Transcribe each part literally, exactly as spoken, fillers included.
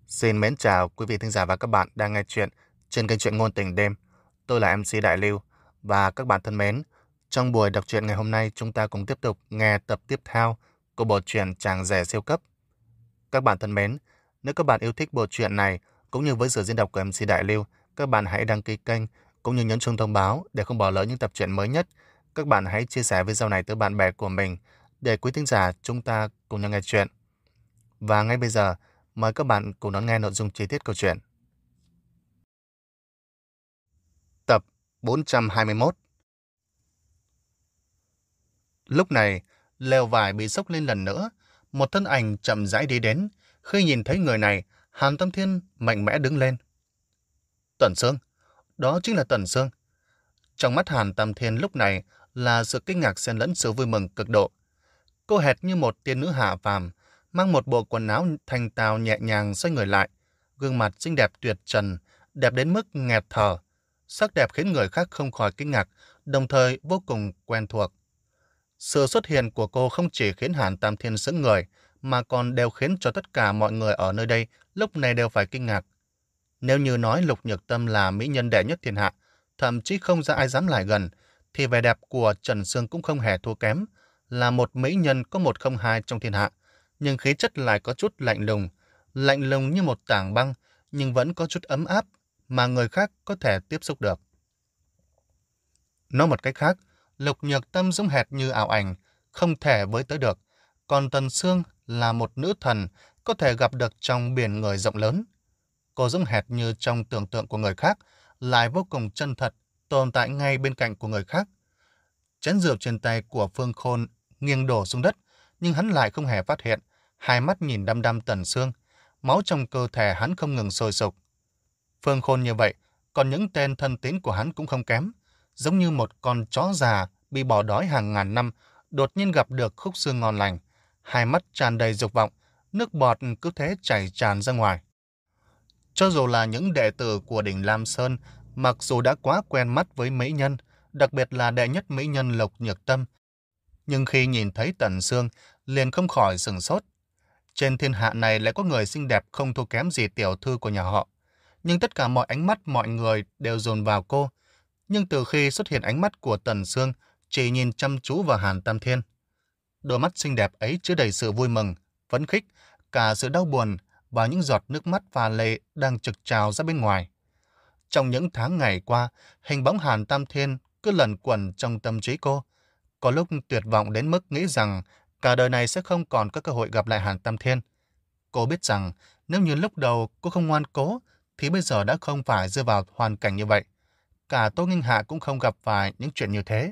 Xin mến chào quý vị thính giả và các bạn đang nghe chuyện trên kênh truyện ngôn tình đêm. Tôi là em xê Đại Lưu và các bạn thân mến, trong buổi đọc truyện ngày hôm nay chúng ta cùng tiếp tục nghe tập tiếp theo của bộ truyện Chàng rể siêu cấp. Các bạn thân mến, nếu các bạn yêu thích bộ truyện này cũng như với sự diễn đọc của em xê Đại Lưu, các bạn hãy đăng ký kênh cũng như nhấn chuông thông báo để không bỏ lỡ những tập truyện mới nhất. Các bạn hãy chia sẻ video này tới bạn bè của mình để quý thính giả chúng ta cùng nhau nghe chuyện. Và ngay bây giờ, mời các bạn cùng đón nghe nội dung chi tiết câu chuyện. Tập bốn trăm hai mươi mốt. Lúc này, lều vải bị xốc lên lần nữa, một thân ảnh chậm rãi đi đến. Khi nhìn thấy người này, Hàn Tâm Thiên mạnh mẽ đứng lên. Tần Sương, đó chính là Tần Sương. Trong mắt Hàn Tâm Thiên lúc này là sự kinh ngạc xen lẫn sự vui mừng cực độ. Cô hệt như một tiên nữ hạ phàm, mang một bộ quần áo thanh tao nhẹ nhàng xoay người lại, gương mặt xinh đẹp tuyệt trần, đẹp đến mức nghẹt thở. Sắc đẹp khiến người khác không khỏi kinh ngạc, đồng thời vô cùng quen thuộc. Sự xuất hiện của cô không chỉ khiến Hàn Tam Thiên sững người, mà còn đều khiến cho tất cả mọi người ở nơi đây lúc này đều phải kinh ngạc. Nếu như nói Lục Nhược Tâm là mỹ nhân đệ nhất thiên hạ, thậm chí không ra ai dám lại gần, thì vẻ đẹp của Trần Sương cũng không hề thua kém, là một mỹ nhân có một không hai trong thiên hạ, nhưng khí chất lại có chút lạnh lùng, lạnh lùng như một tảng băng, nhưng vẫn có chút ấm áp mà người khác có thể tiếp xúc được. Nói một cách khác, Lục Nhược Tâm giống hệt như ảo ảnh, không thể với tới được, còn Tần Sương là một nữ thần có thể gặp được trong biển người rộng lớn. Cô giống hệt như trong tưởng tượng của người khác, lại vô cùng chân thật, tồn tại ngay bên cạnh của người khác. Chén rượu trên tay của Phương Khôn nghiêng đổ xuống đất, nhưng hắn lại không hề phát hiện, hai mắt nhìn đăm đăm Tần Sương, máu trong cơ thể hắn không ngừng sôi sục. Phương Khôn như vậy, còn những tên thân tín của hắn cũng không kém, giống như một con chó già bị bỏ đói hàng ngàn năm, đột nhiên gặp được khúc xương ngon lành, hai mắt tràn đầy dục vọng, nước bọt cứ thế chảy tràn ra ngoài. Cho dù là những đệ tử của đỉnh Lam Sơn, mặc dù đã quá quen mắt với mỹ nhân, đặc biệt là đệ nhất mỹ nhân Lục Nhược Tâm, nhưng khi nhìn thấy Tần Sương, liền không khỏi sửng sốt. Trên thiên hạ này lại có người xinh đẹp không thua kém gì tiểu thư của nhà họ. Nhưng tất cả mọi ánh mắt mọi người đều dồn vào cô. Nhưng từ khi xuất hiện ánh mắt của Tần Sương, chỉ nhìn chăm chú vào Hàn Tam Thiên. Đôi mắt xinh đẹp ấy chứa đầy sự vui mừng, phấn khích, cả sự đau buồn và những giọt nước mắt pha lệ đang trực trào ra bên ngoài. Trong những tháng ngày qua, hình bóng Hàn Tam Thiên cứ lẩn quẩn trong tâm trí cô. Có lúc tuyệt vọng đến mức nghĩ rằng cả đời này sẽ không còn có cơ hội gặp lại Hàn Tam Thiên. Cô biết rằng nếu như lúc đầu cô không ngoan cố, thì bây giờ đã không phải rơi vào hoàn cảnh như vậy. Cả Tô Nghinh Hạ cũng không gặp phải những chuyện như thế.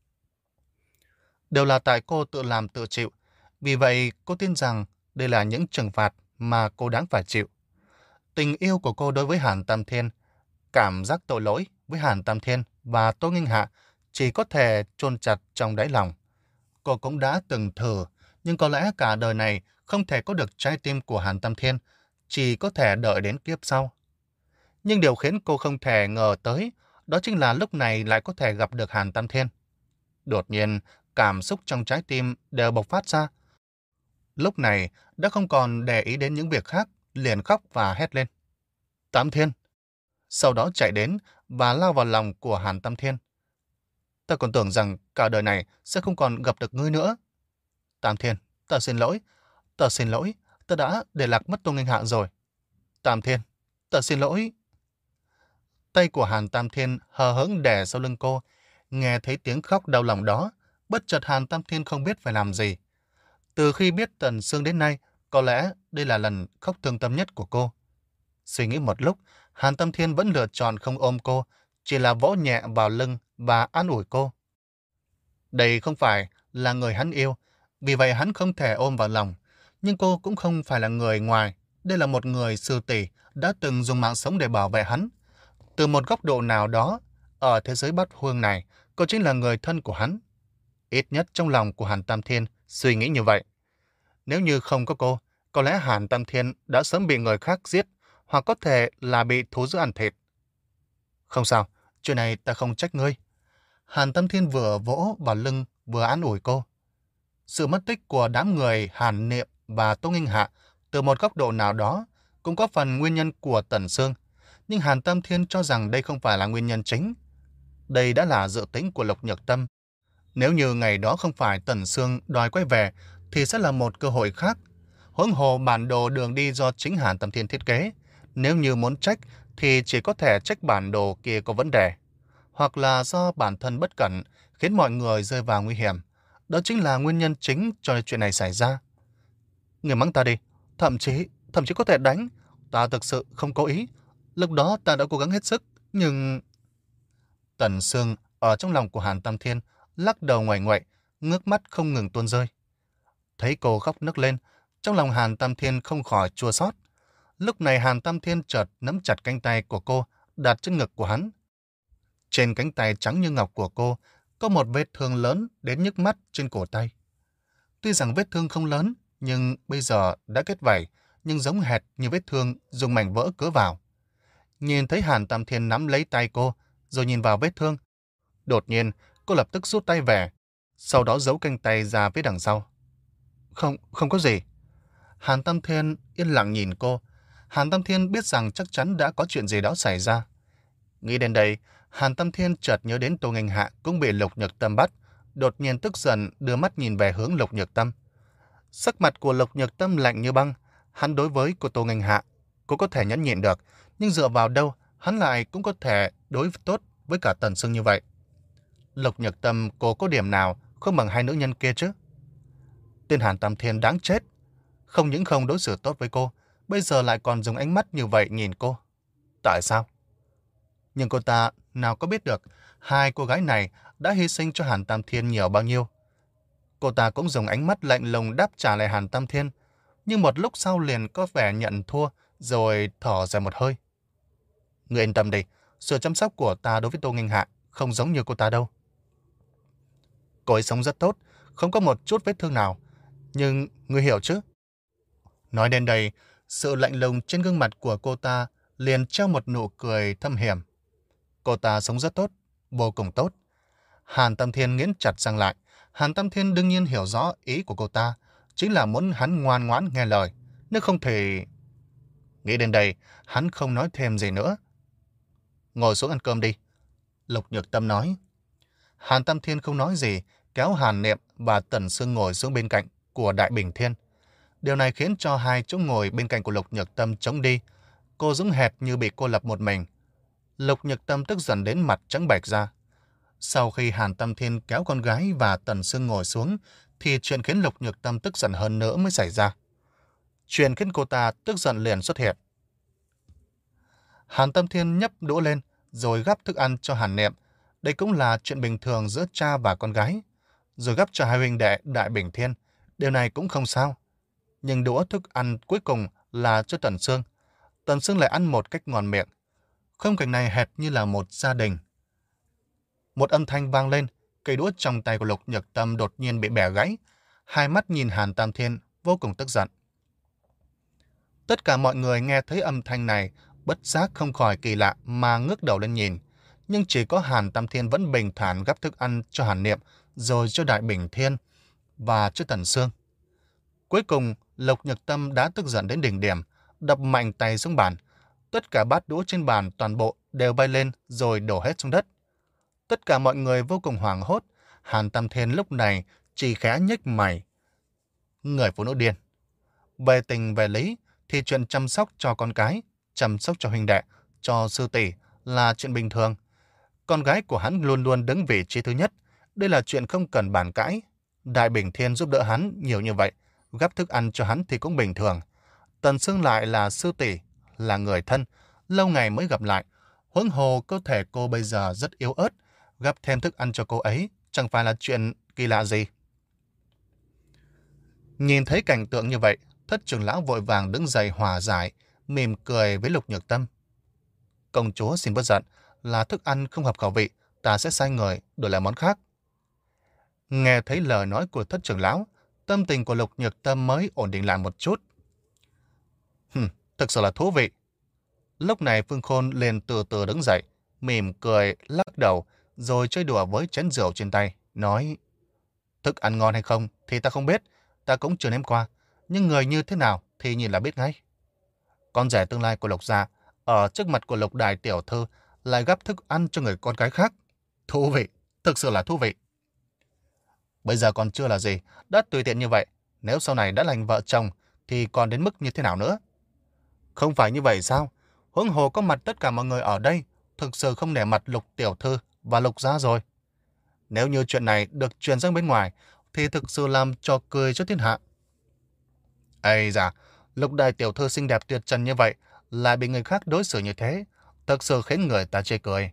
Đều là tại cô tự làm tự chịu. Vì vậy cô tin rằng đây là những trừng phạt mà cô đáng phải chịu. Tình yêu của cô đối với Hàn Tam Thiên, cảm giác tội lỗi với Hàn Tam Thiên và Tô Nghinh Hạ chỉ có thể chôn chặt trong đáy lòng. Cô cũng đã từng thử, nhưng có lẽ cả đời này không thể có được trái tim của Hàn Tam Thiên, chỉ có thể đợi đến kiếp sau. Nhưng điều khiến cô không thể ngờ tới, đó chính là lúc này lại có thể gặp được Hàn Tam Thiên. Đột nhiên, cảm xúc trong trái tim đều bộc phát ra. Lúc này, đã không còn để ý đến những việc khác, liền khóc và hét lên. Tam Thiên! Sau đó chạy đến và lao vào lòng của Hàn Tam Thiên. Ta còn tưởng rằng cả đời này sẽ không còn gặp được ngươi nữa. Tam Thiên, ta xin lỗi, ta xin lỗi, ta đã để lạc mất Tô Nghinh Hạ rồi. Tam Thiên, ta xin lỗi. Tay của Hàn Tam Thiên hờ hững đè sau lưng cô, nghe thấy tiếng khóc đau lòng đó, bất chợt Hàn Tam Thiên không biết phải làm gì. Từ khi biết Tần Sương đến nay, có lẽ đây là lần khóc thương tâm nhất của cô. Suy nghĩ một lúc, Hàn Tam Thiên vẫn lựa chọn không ôm cô, chỉ là vỗ nhẹ vào lưng và an ủi cô. Đây không phải là người hắn yêu, vì vậy hắn không thể ôm vào lòng. Nhưng cô cũng không phải là người ngoài, đây là một người sư tỷ đã từng dùng mạng sống để bảo vệ hắn. Từ một góc độ nào đó, ở thế giới bát phương này, cô chính là người thân của hắn. Ít nhất trong lòng của Hàn Tam Thiên suy nghĩ như vậy. Nếu như không có cô, có lẽ Hàn Tam Thiên đã sớm bị người khác giết, hoặc có thể là bị thú dữ ăn thịt. Không sao, chuyện này ta không trách ngươi. Hàn Tam Thiên vừa vỗ vào lưng vừa an ủi cô. Sự mất tích của đám người Hàn Niệm và Tô Nghinh Hạ từ một góc độ nào đó cũng có phần nguyên nhân của Tần Sương, nhưng Hàn Tâm Thiên cho rằng đây không phải là nguyên nhân chính. Đây đã là dự tính của Lục Nhược Tâm. Nếu như ngày đó không phải Tần Sương đòi quay về, thì sẽ là một cơ hội khác. Huống hồ bản đồ đường đi do chính Hàn Tâm Thiên thiết kế. Nếu như muốn trách, thì chỉ có thể trách bản đồ kia có vấn đề. Hoặc là do bản thân bất cẩn, khiến mọi người rơi vào nguy hiểm. Đó chính là nguyên nhân chính cho chuyện này xảy ra. Người mắng ta đi, thậm chí, thậm chí có thể đánh. Ta thực sự không cố ý. Lúc đó ta đã cố gắng hết sức, nhưng... Tần Sương ở trong lòng của Hàn Tam Thiên lắc đầu ngoảy ngoậy, ngước mắt không ngừng tuôn rơi. Thấy cô khóc nức lên, trong lòng Hàn Tam Thiên không khỏi chua xót. Lúc này Hàn Tam Thiên chợt nắm chặt cánh tay của cô, đặt trên ngực của hắn. Trên cánh tay trắng như ngọc của cô có một vết thương lớn đến nhức mắt trên cổ tay. Tuy rằng vết thương không lớn, nhưng bây giờ đã kết vảy, nhưng giống hệt như vết thương dùng mảnh vỡ cứa vào. Nhìn thấy Hàn Tam Thiên nắm lấy tay cô, rồi nhìn vào vết thương. Đột nhiên, cô lập tức rút tay về, sau đó giấu cánh tay ra phía đằng sau. Không, không có gì. Hàn Tam Thiên yên lặng nhìn cô. Hàn Tam Thiên biết rằng chắc chắn đã có chuyện gì đó xảy ra. Nghĩ đến đây, Hàn Tam Thiên chợt nhớ đến Tô Nghênh Hạ cũng bị Lục Nhược Tâm bắt, đột nhiên tức giận đưa mắt nhìn về hướng Lục Nhược Tâm. Sắc mặt của Lục Nhược Tâm lạnh như băng. Hắn đối với cô Tô Nghênh Hạ, cô có thể nhẫn nhịn được, nhưng dựa vào đâu hắn lại cũng có thể đối tốt với cả Tần Sương như vậy. Lục Nhược Tâm cô có điểm nào không bằng hai nữ nhân kia chứ? Tên Hàn Tam Thiên đáng chết, không những không đối xử tốt với cô, bây giờ lại còn dùng ánh mắt như vậy nhìn cô. Tại sao? Nhưng cô ta nào có biết được hai cô gái này đã hy sinh cho Hàn Tam Thiên nhiều bao nhiêu. Cô ta cũng dùng ánh mắt lạnh lùng đáp trả lại Hàn Tam Thiên, nhưng một lúc sau liền có vẻ nhận thua, rồi thở dài một hơi. Ngươi yên tâm đi, sự chăm sóc của ta đối với Tô Nghênh Hạ không giống như cô ta đâu. Cô ấy sống rất tốt, không có một chút vết thương nào, nhưng ngươi hiểu chứ? Nói đến đây, sự lạnh lùng trên gương mặt của cô ta liền treo một nụ cười thâm hiểm. Cô ta sống rất tốt, vô cùng tốt. Hàn Tam Thiên nghiến chặt răng lại. Hàn Tam Thiên đương nhiên hiểu rõ ý của cô ta, chính là muốn hắn ngoan ngoãn nghe lời, nếu không thì... Nghĩ đến đây, hắn không nói thêm gì nữa. Ngồi xuống ăn cơm đi, Lục Nhược Tâm nói. Hàn Tam Thiên không nói gì, kéo Hàn Niệm và Tần Sương ngồi xuống bên cạnh của Đại Bình Thiên. Điều này khiến cho hai chỗ ngồi bên cạnh của Lục Nhược Tâm trống đi. Cô giống hệt như bị cô lập một mình. Lục Nhược Tâm tức giận đến mặt trắng bệch ra. Sau khi Hàn Tam Thiên kéo con gái và Tần Sương ngồi xuống, thì chuyện khiến Lục Nhược Tâm tức giận hơn nữa mới xảy ra. Chuyện khiến cô ta tức giận liền xuất hiện. Hàn Tam Thiên nhấp đũa lên, rồi gắp thức ăn cho Hàn Niệm. Đây cũng là chuyện bình thường giữa cha và con gái. Rồi gắp cho hai huynh đệ Đại Bình Thiên. Điều này cũng không sao. Nhưng đũa thức ăn cuối cùng là cho Tần Sương. Tần Sương lại ăn một cách ngon miệng. Khung cảnh này hệt như là một gia đình. Một âm thanh vang lên, cây đũa trong tay của Lục Nhược Tâm đột nhiên bị bẻ gãy. Hai mắt nhìn Hàn Tam Thiên vô cùng tức giận. Tất cả mọi người nghe thấy âm thanh này, bất giác không khỏi kỳ lạ mà ngước đầu lên nhìn. Nhưng chỉ có Hàn Tam Thiên vẫn bình thản gắp thức ăn cho Hàn Niệm, rồi cho Đại Bình Thiên và cho Tần Sương. Cuối cùng, Lục Nhược Tâm đã tức giận đến đỉnh điểm, đập mạnh tay xuống bàn. Tất cả bát đũa trên bàn toàn bộ đều bay lên rồi đổ hết xuống đất. Tất cả mọi người vô cùng hoảng hốt. Hàn Tam Thiên lúc này chỉ khẽ nhếch mày. Người phụ nữ điên. Về tình về lý thì chuyện chăm sóc cho con cái, chăm sóc cho huynh đệ, cho sư tỷ là chuyện bình thường. Con gái của hắn luôn luôn đứng vị trí thứ nhất. Đây là chuyện không cần bàn cãi. Đại Bình Thiên giúp đỡ hắn nhiều như vậy, gắp thức ăn cho hắn thì cũng bình thường. Tần Sương lại là sư tỷ, là người thân, lâu ngày mới gặp lại. Huống hồ cơ thể cô bây giờ rất yếu ớt, gắp thêm thức ăn cho cô ấy chẳng phải là chuyện kỳ lạ gì. Nhìn thấy cảnh tượng như vậy, Thất trưởng lão vội vàng đứng dậy hòa giải, mỉm cười với Lục Nhược Tâm. Công chúa xin bớt giận, là thức ăn không hợp khẩu vị, ta sẽ sai người đổi lại món khác. Nghe thấy lời nói của Thất trưởng lão, tâm tình của Lục Nhược Tâm mới ổn định lại một chút. Hừm, thực sự là thú vị. Lúc này Phương Khôn liền từ từ đứng dậy, mỉm cười, lắc đầu, rồi chơi đùa với chén rượu trên tay, nói: Thức ăn ngon hay không thì ta không biết, ta cũng chưa nếm qua, nhưng người như thế nào thì nhìn là biết ngay. Con rể tương lai của Lục gia ở trước mặt của Lục đại tiểu thư lại gắp thức ăn cho người con gái khác. Thú vị, thực sự là thú vị. Bây giờ còn chưa là gì, đã tùy tiện như vậy. Nếu sau này đã thành vợ chồng thì còn đến mức như thế nào nữa? Không phải như vậy sao? Huống hồ có mặt tất cả mọi người ở đây, thực sự không nể mặt Lục tiểu thư và Lục gia rồi. Nếu như chuyện này được truyền ra bên ngoài thì thực sự làm trò cười cho thiên hạ. Ây da, Lục đại tiểu thư xinh đẹp tuyệt trần như vậy lại bị người khác đối xử như thế, thực sự khiến người ta chê cười.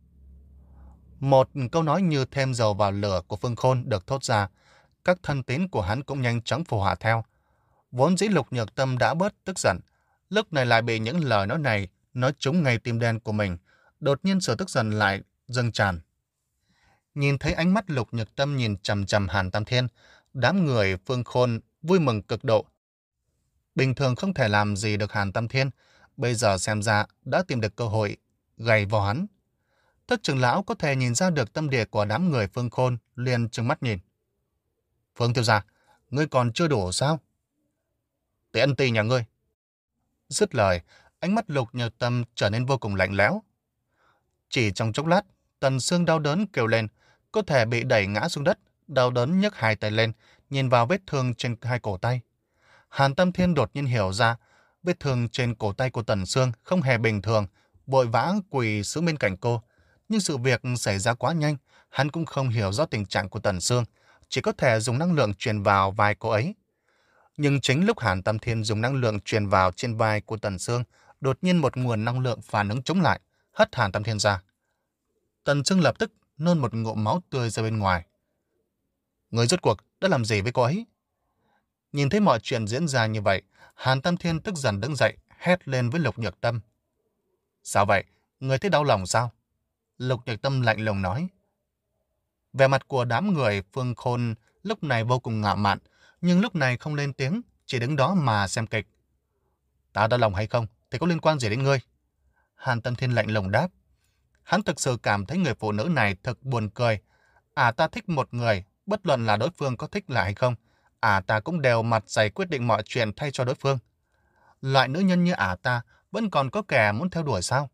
Một câu nói như thêm dầu vào lửa của Phương Khôn được thốt ra, các thân tín của hắn cũng nhanh chóng phù họa theo. Vốn dĩ Lục Nhược Tâm đã bớt tức giận, lúc này lại bị những lời nói này nói trúng ngay tim đen của mình, đột nhiên sự tức giận lại dâng tràn. Nhìn thấy ánh mắt Lục Nhược Tâm nhìn chằm chằm Hàn Tam Thiên, đám người Phương Khôn vui mừng cực độ. Bình thường không thể làm gì được Hàn Tam Thiên, bây giờ xem ra đã tìm được cơ hội gầy vào hắn. Thất trưởng lão có thể nhìn ra được tâm địa của đám người Phương Khôn, liền trừng mắt nhìn. Phương thiếu gia, ngươi còn chưa đủ sao? Tiện tì nhà ngươi. Dứt lời, ánh mắt Lục Nhược Tâm trở nên vô cùng lạnh lẽo. Chỉ trong chốc lát, Tần Sương đau đớn kêu lên, có thể bị đẩy ngã xuống đất, đau đớn nhấc hai tay lên, nhìn vào vết thương trên hai cổ tay. Hàn Tam Thiên đột nhiên hiểu ra, vết thương trên cổ tay của Tần Sương không hề bình thường, vội vã quỳ xuống bên cạnh cô. Nhưng sự việc xảy ra quá nhanh, hắn cũng không hiểu rõ tình trạng của Tần Sương, chỉ có thể dùng năng lượng truyền vào vai cô ấy. Nhưng chính lúc Hàn Tam Thiên dùng năng lượng truyền vào trên vai của Tần Sương, đột nhiên một nguồn năng lượng phản ứng chống lại, hất Hàn Tam Thiên ra. Tần Sương lập tức nôn một ngụm máu tươi ra bên ngoài. Người rốt cuộc đã làm gì với cô ấy? Nhìn thấy mọi chuyện diễn ra như vậy, Hàn Tam Thiên tức giận đứng dậy, hét lên với Lục Nhược Tâm. Sao vậy? Người thấy đau lòng sao? Lục Nhược Tâm lạnh lùng nói. Vẻ mặt của đám người Phương Khôn lúc này vô cùng ngạo mạn, nhưng lúc này không lên tiếng, chỉ đứng đó mà xem kịch. Ta đau lòng hay không thì có liên quan gì đến ngươi? Hàn Tam Thiên lạnh lùng đáp. Hắn thực sự cảm thấy người phụ nữ này thật buồn cười. À ta thích một người, bất luận là đối phương có thích lại hay không, à ta cũng đều mặt dày quyết định mọi chuyện thay cho đối phương. Loại nữ nhân như ả ta vẫn còn có kẻ muốn theo đuổi sao?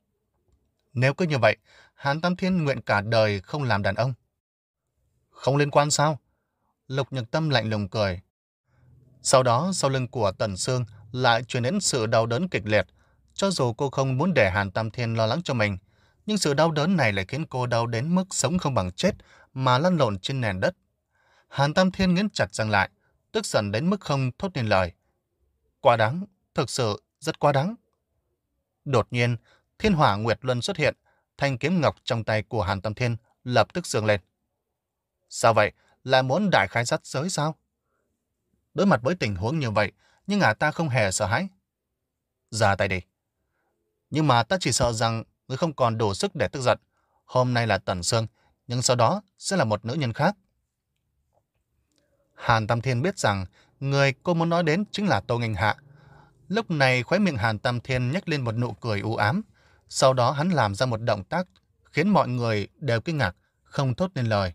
Nếu cứ như vậy, Hàn Tam Thiên nguyện cả đời không làm đàn ông. Không liên quan sao? Lục Nhược Tâm lạnh lùng cười. Sau đó, sau lưng của Tần Sương lại truyền đến sự đau đớn kịch liệt. Cho dù cô không muốn để Hàn Tam Thiên lo lắng cho mình, nhưng sự đau đớn này lại khiến cô đau đến mức sống không bằng chết mà lăn lộn trên nền đất. Hàn Tam Thiên nghiến chặt răng lại, tức giận đến mức không thốt nên lời. Quá đáng, thực sự rất quá đáng. Đột nhiên, Thiên Hỏa Nguyệt Luân xuất hiện, thanh kiếm ngọc trong tay của Hàn Tam Thiên lập tức giương lên. Sao vậy? Là muốn đại khai sát giới sao? Đối mặt với tình huống như vậy, nhưng ả ta không hề sợ hãi. Ra tay đi. Nhưng mà ta chỉ sợ rằng ngươi không còn đủ sức để tức giận. Hôm nay là Tần Sương, nhưng sau đó sẽ là một nữ nhân khác. Hàn Tam Thiên biết rằng người cô muốn nói đến chính là Tô Nghênh Hạ. Lúc này khóe miệng Hàn Tam Thiên nhếch lên một nụ cười u ám. Sau đó hắn làm ra một động tác khiến mọi người đều kinh ngạc, không thốt nên lời.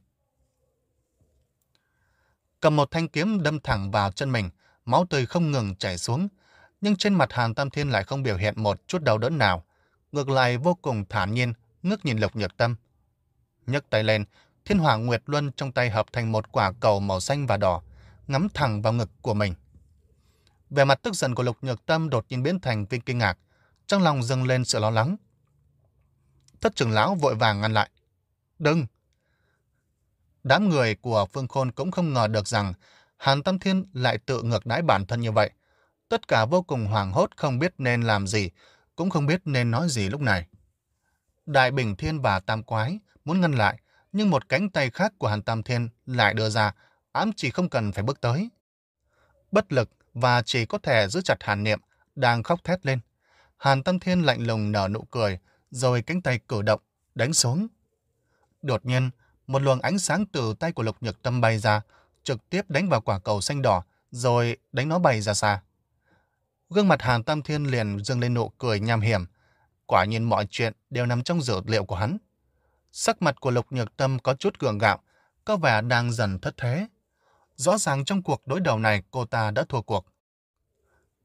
Cầm một thanh kiếm đâm thẳng vào chân mình, máu tươi không ngừng chảy xuống. Nhưng trên mặt Hàn Tam Thiên lại không biểu hiện một chút đau đớn nào. Ngược lại vô cùng thản nhiên, ngước nhìn Lục Nhược Tâm. Nhấc tay lên, Thiên Hỏa Nguyệt Luân trong tay hợp thành một quả cầu màu xanh và đỏ, ngắm thẳng vào ngực của mình. Vẻ mặt tức giận của Lục Nhược Tâm đột nhiên biến thành viên kinh ngạc, trong lòng dâng lên sự lo lắng. Thất trưởng lão vội vàng ngăn lại. Đừng! Đám người của Phương Khôn cũng không ngờ được rằng Hàn Tam Thiên lại tự ngược đãi bản thân như vậy. Tất cả vô cùng hoảng hốt, không biết nên làm gì, cũng không biết nên nói gì lúc này. Đại Bình Thiên và Tam Quái muốn ngăn lại, nhưng một cánh tay khác của Hàn Tam Thiên lại đưa ra, ám chỉ không cần phải bước tới. Bất lực và chỉ có thể giữ chặt Hàn Niệm, đang khóc thét lên. Hàn Tam Thiên lạnh lùng nở nụ cười, rồi cánh tay cử động, đánh xuống. Đột nhiên, một luồng ánh sáng từ tay của Lục Nhược Tâm bay ra, trực tiếp đánh vào quả cầu xanh đỏ, rồi đánh nó bay ra xa. Gương mặt Hàn Tam Thiên liền dâng lên nụ cười nham hiểm. Quả nhiên mọi chuyện đều nằm trong dữ liệu của hắn. Sắc mặt của Lục Nhược Tâm có chút gượng gạo, có vẻ đang dần thất thế. Rõ ràng trong cuộc đối đầu này cô ta đã thua cuộc.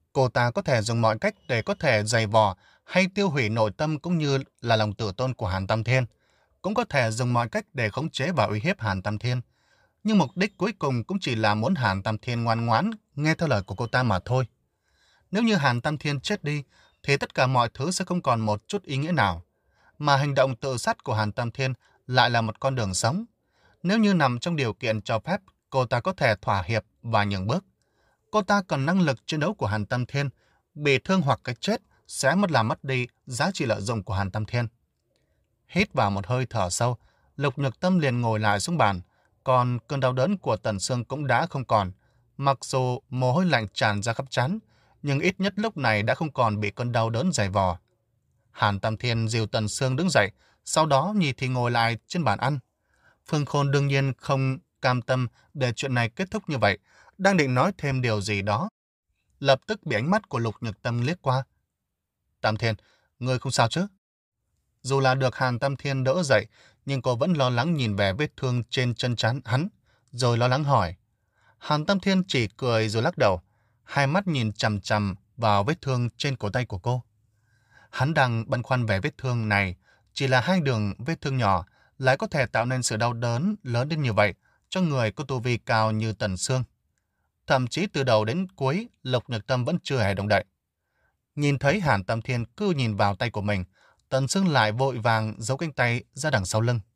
Cô ta có thể dùng mọi cách để có thể giày vò hay tiêu hủy nội tâm cũng như là lòng tự tôn của Hàn Tam Thiên. Cũng có thể dùng mọi cách để khống chế và uy hiếp Hàn Tam Thiên. Nhưng mục đích cuối cùng cũng chỉ là muốn Hàn Tam Thiên ngoan ngoãn nghe theo lời của cô ta mà thôi. Nếu như Hàn Tam Thiên chết đi, thì tất cả mọi thứ sẽ không còn một chút ý nghĩa nào. Mà hành động tự sát của Hàn Tam Thiên lại là một con đường sống. Nếu như nằm trong điều kiện cho phép, cô ta có thể thỏa hiệp và nhường bước. Cô ta cần năng lực chiến đấu của Hàn Tam Thiên, bị thương hoặc cái chết sẽ mất làm mất đi giá trị lợi dụng của Hàn Tam Thiên. Hít vào một hơi thở sâu, Lục Nhược Tâm liền ngồi lại xuống bàn, còn cơn đau đớn của Tần Sương cũng đã không còn. Mặc dù mồ hôi lạnh tràn ra khắp trán, nhưng ít nhất lúc này đã không còn bị cơn đau đớn dày vò. Hàn Tam Thiên dìu Tần Sương đứng dậy, sau đó Nhì thì ngồi lại trên bàn ăn. Phương Khôn đương nhiên không cam tâm để chuyện này kết thúc như vậy, đang định nói thêm điều gì đó. Lập tức bị ánh mắt của Lục Nhược Tâm liếc qua. Tam Thiên, ngươi không sao chứ? Dù là được Hàn Tam Thiên đỡ dậy, nhưng cô vẫn lo lắng nhìn về vết thương trên chân trán hắn, rồi lo lắng hỏi. Hàn Tam Thiên chỉ cười rồi lắc đầu, hai mắt nhìn chằm chằm vào vết thương trên cổ tay của cô. Hắn đang băn khoăn về vết thương này, chỉ là hai đường vết thương nhỏ, lại có thể tạo nên sự đau đớn lớn đến như vậy cho người có tu vi cao như Tần Sương. Thậm chí từ đầu đến cuối, Lục Nhược Tâm vẫn chưa hề động đậy. Nhìn thấy Hàn Tam Thiên cứ nhìn vào tay của mình, Tần Sương lại vội vàng giấu cánh tay ra đằng sau lưng.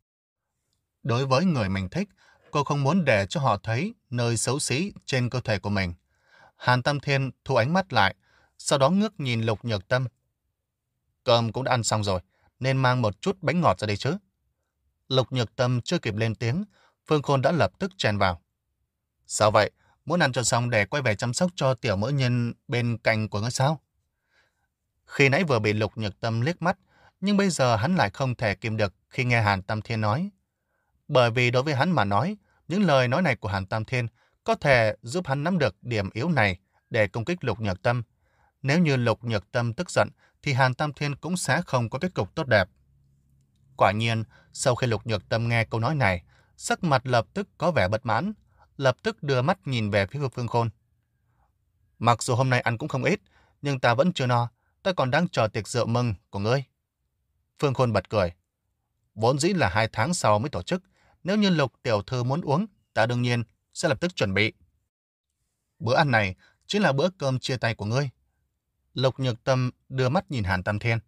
Đối với người mình thích, cô không muốn để cho họ thấy nơi xấu xí trên cơ thể của mình. Hàn Tam Thiên thu ánh mắt lại, sau đó ngước nhìn Lục Nhược Tâm. Cơm cũng đã ăn xong rồi, nên mang một chút bánh ngọt ra đây chứ. Lục Nhược Tâm chưa kịp lên tiếng, Phương Khôn đã lập tức chen vào. Sao vậy? Muốn ăn cho xong để quay về chăm sóc cho tiểu mẫu nhân bên cạnh của ngươi sao? Khi nãy vừa bị Lục Nhược Tâm liếc mắt, nhưng bây giờ hắn lại không thể kìm được khi nghe Hàn Tam Thiên nói. Bởi vì đối với hắn mà nói, những lời nói này của Hàn Tam Thiên có thể giúp hắn nắm được điểm yếu này để công kích Lục Nhược Tâm. Nếu như Lục Nhược Tâm tức giận, thì Hàn Tam Thiên cũng sẽ không có kết cục tốt đẹp. Quả nhiên, sau khi Lục Nhược Tâm nghe câu nói này, sắc mặt lập tức có vẻ bất mãn, lập tức đưa mắt nhìn về phía Phương Khôn. Mặc dù hôm nay ăn cũng không ít, nhưng ta vẫn chưa no, ta còn đang chờ tiệc rượu mừng của ngươi. Phương Khôn bật cười. Vốn dĩ là hai tháng sau mới tổ chức, nếu như Lục tiểu thư muốn uống, ta đương nhiên sẽ lập tức chuẩn bị. Bữa ăn này chính là bữa cơm chia tay của ngươi. Lục Nhược Tâm đưa mắt nhìn Hàn Tam Thiên.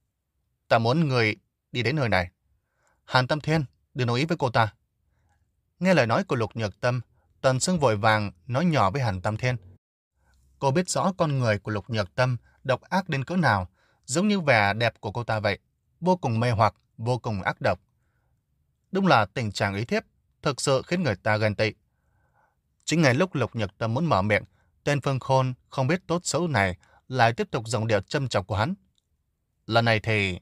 Ta muốn người đi đến nơi này. Hàn Tam Thiên, đừng nói ý với cô ta. Nghe lời nói của Lục Nhược Tâm, Tần Sương vội vàng nói nhỏ với Hàn Tam Thiên. Cô biết rõ con người của Lục Nhược Tâm độc ác đến cỡ nào, giống như vẻ đẹp của cô ta vậy, vô cùng mê hoặc, vô cùng ác độc. Đúng là tình trạng ý thiếp, thực sự khiến người ta ghen tị. Chính ngay lúc Lục Nhược Tâm muốn mở miệng, tên Phương Khôn không biết tốt xấu này lại tiếp tục giọng điệu châm chọc của hắn. Lần này thì...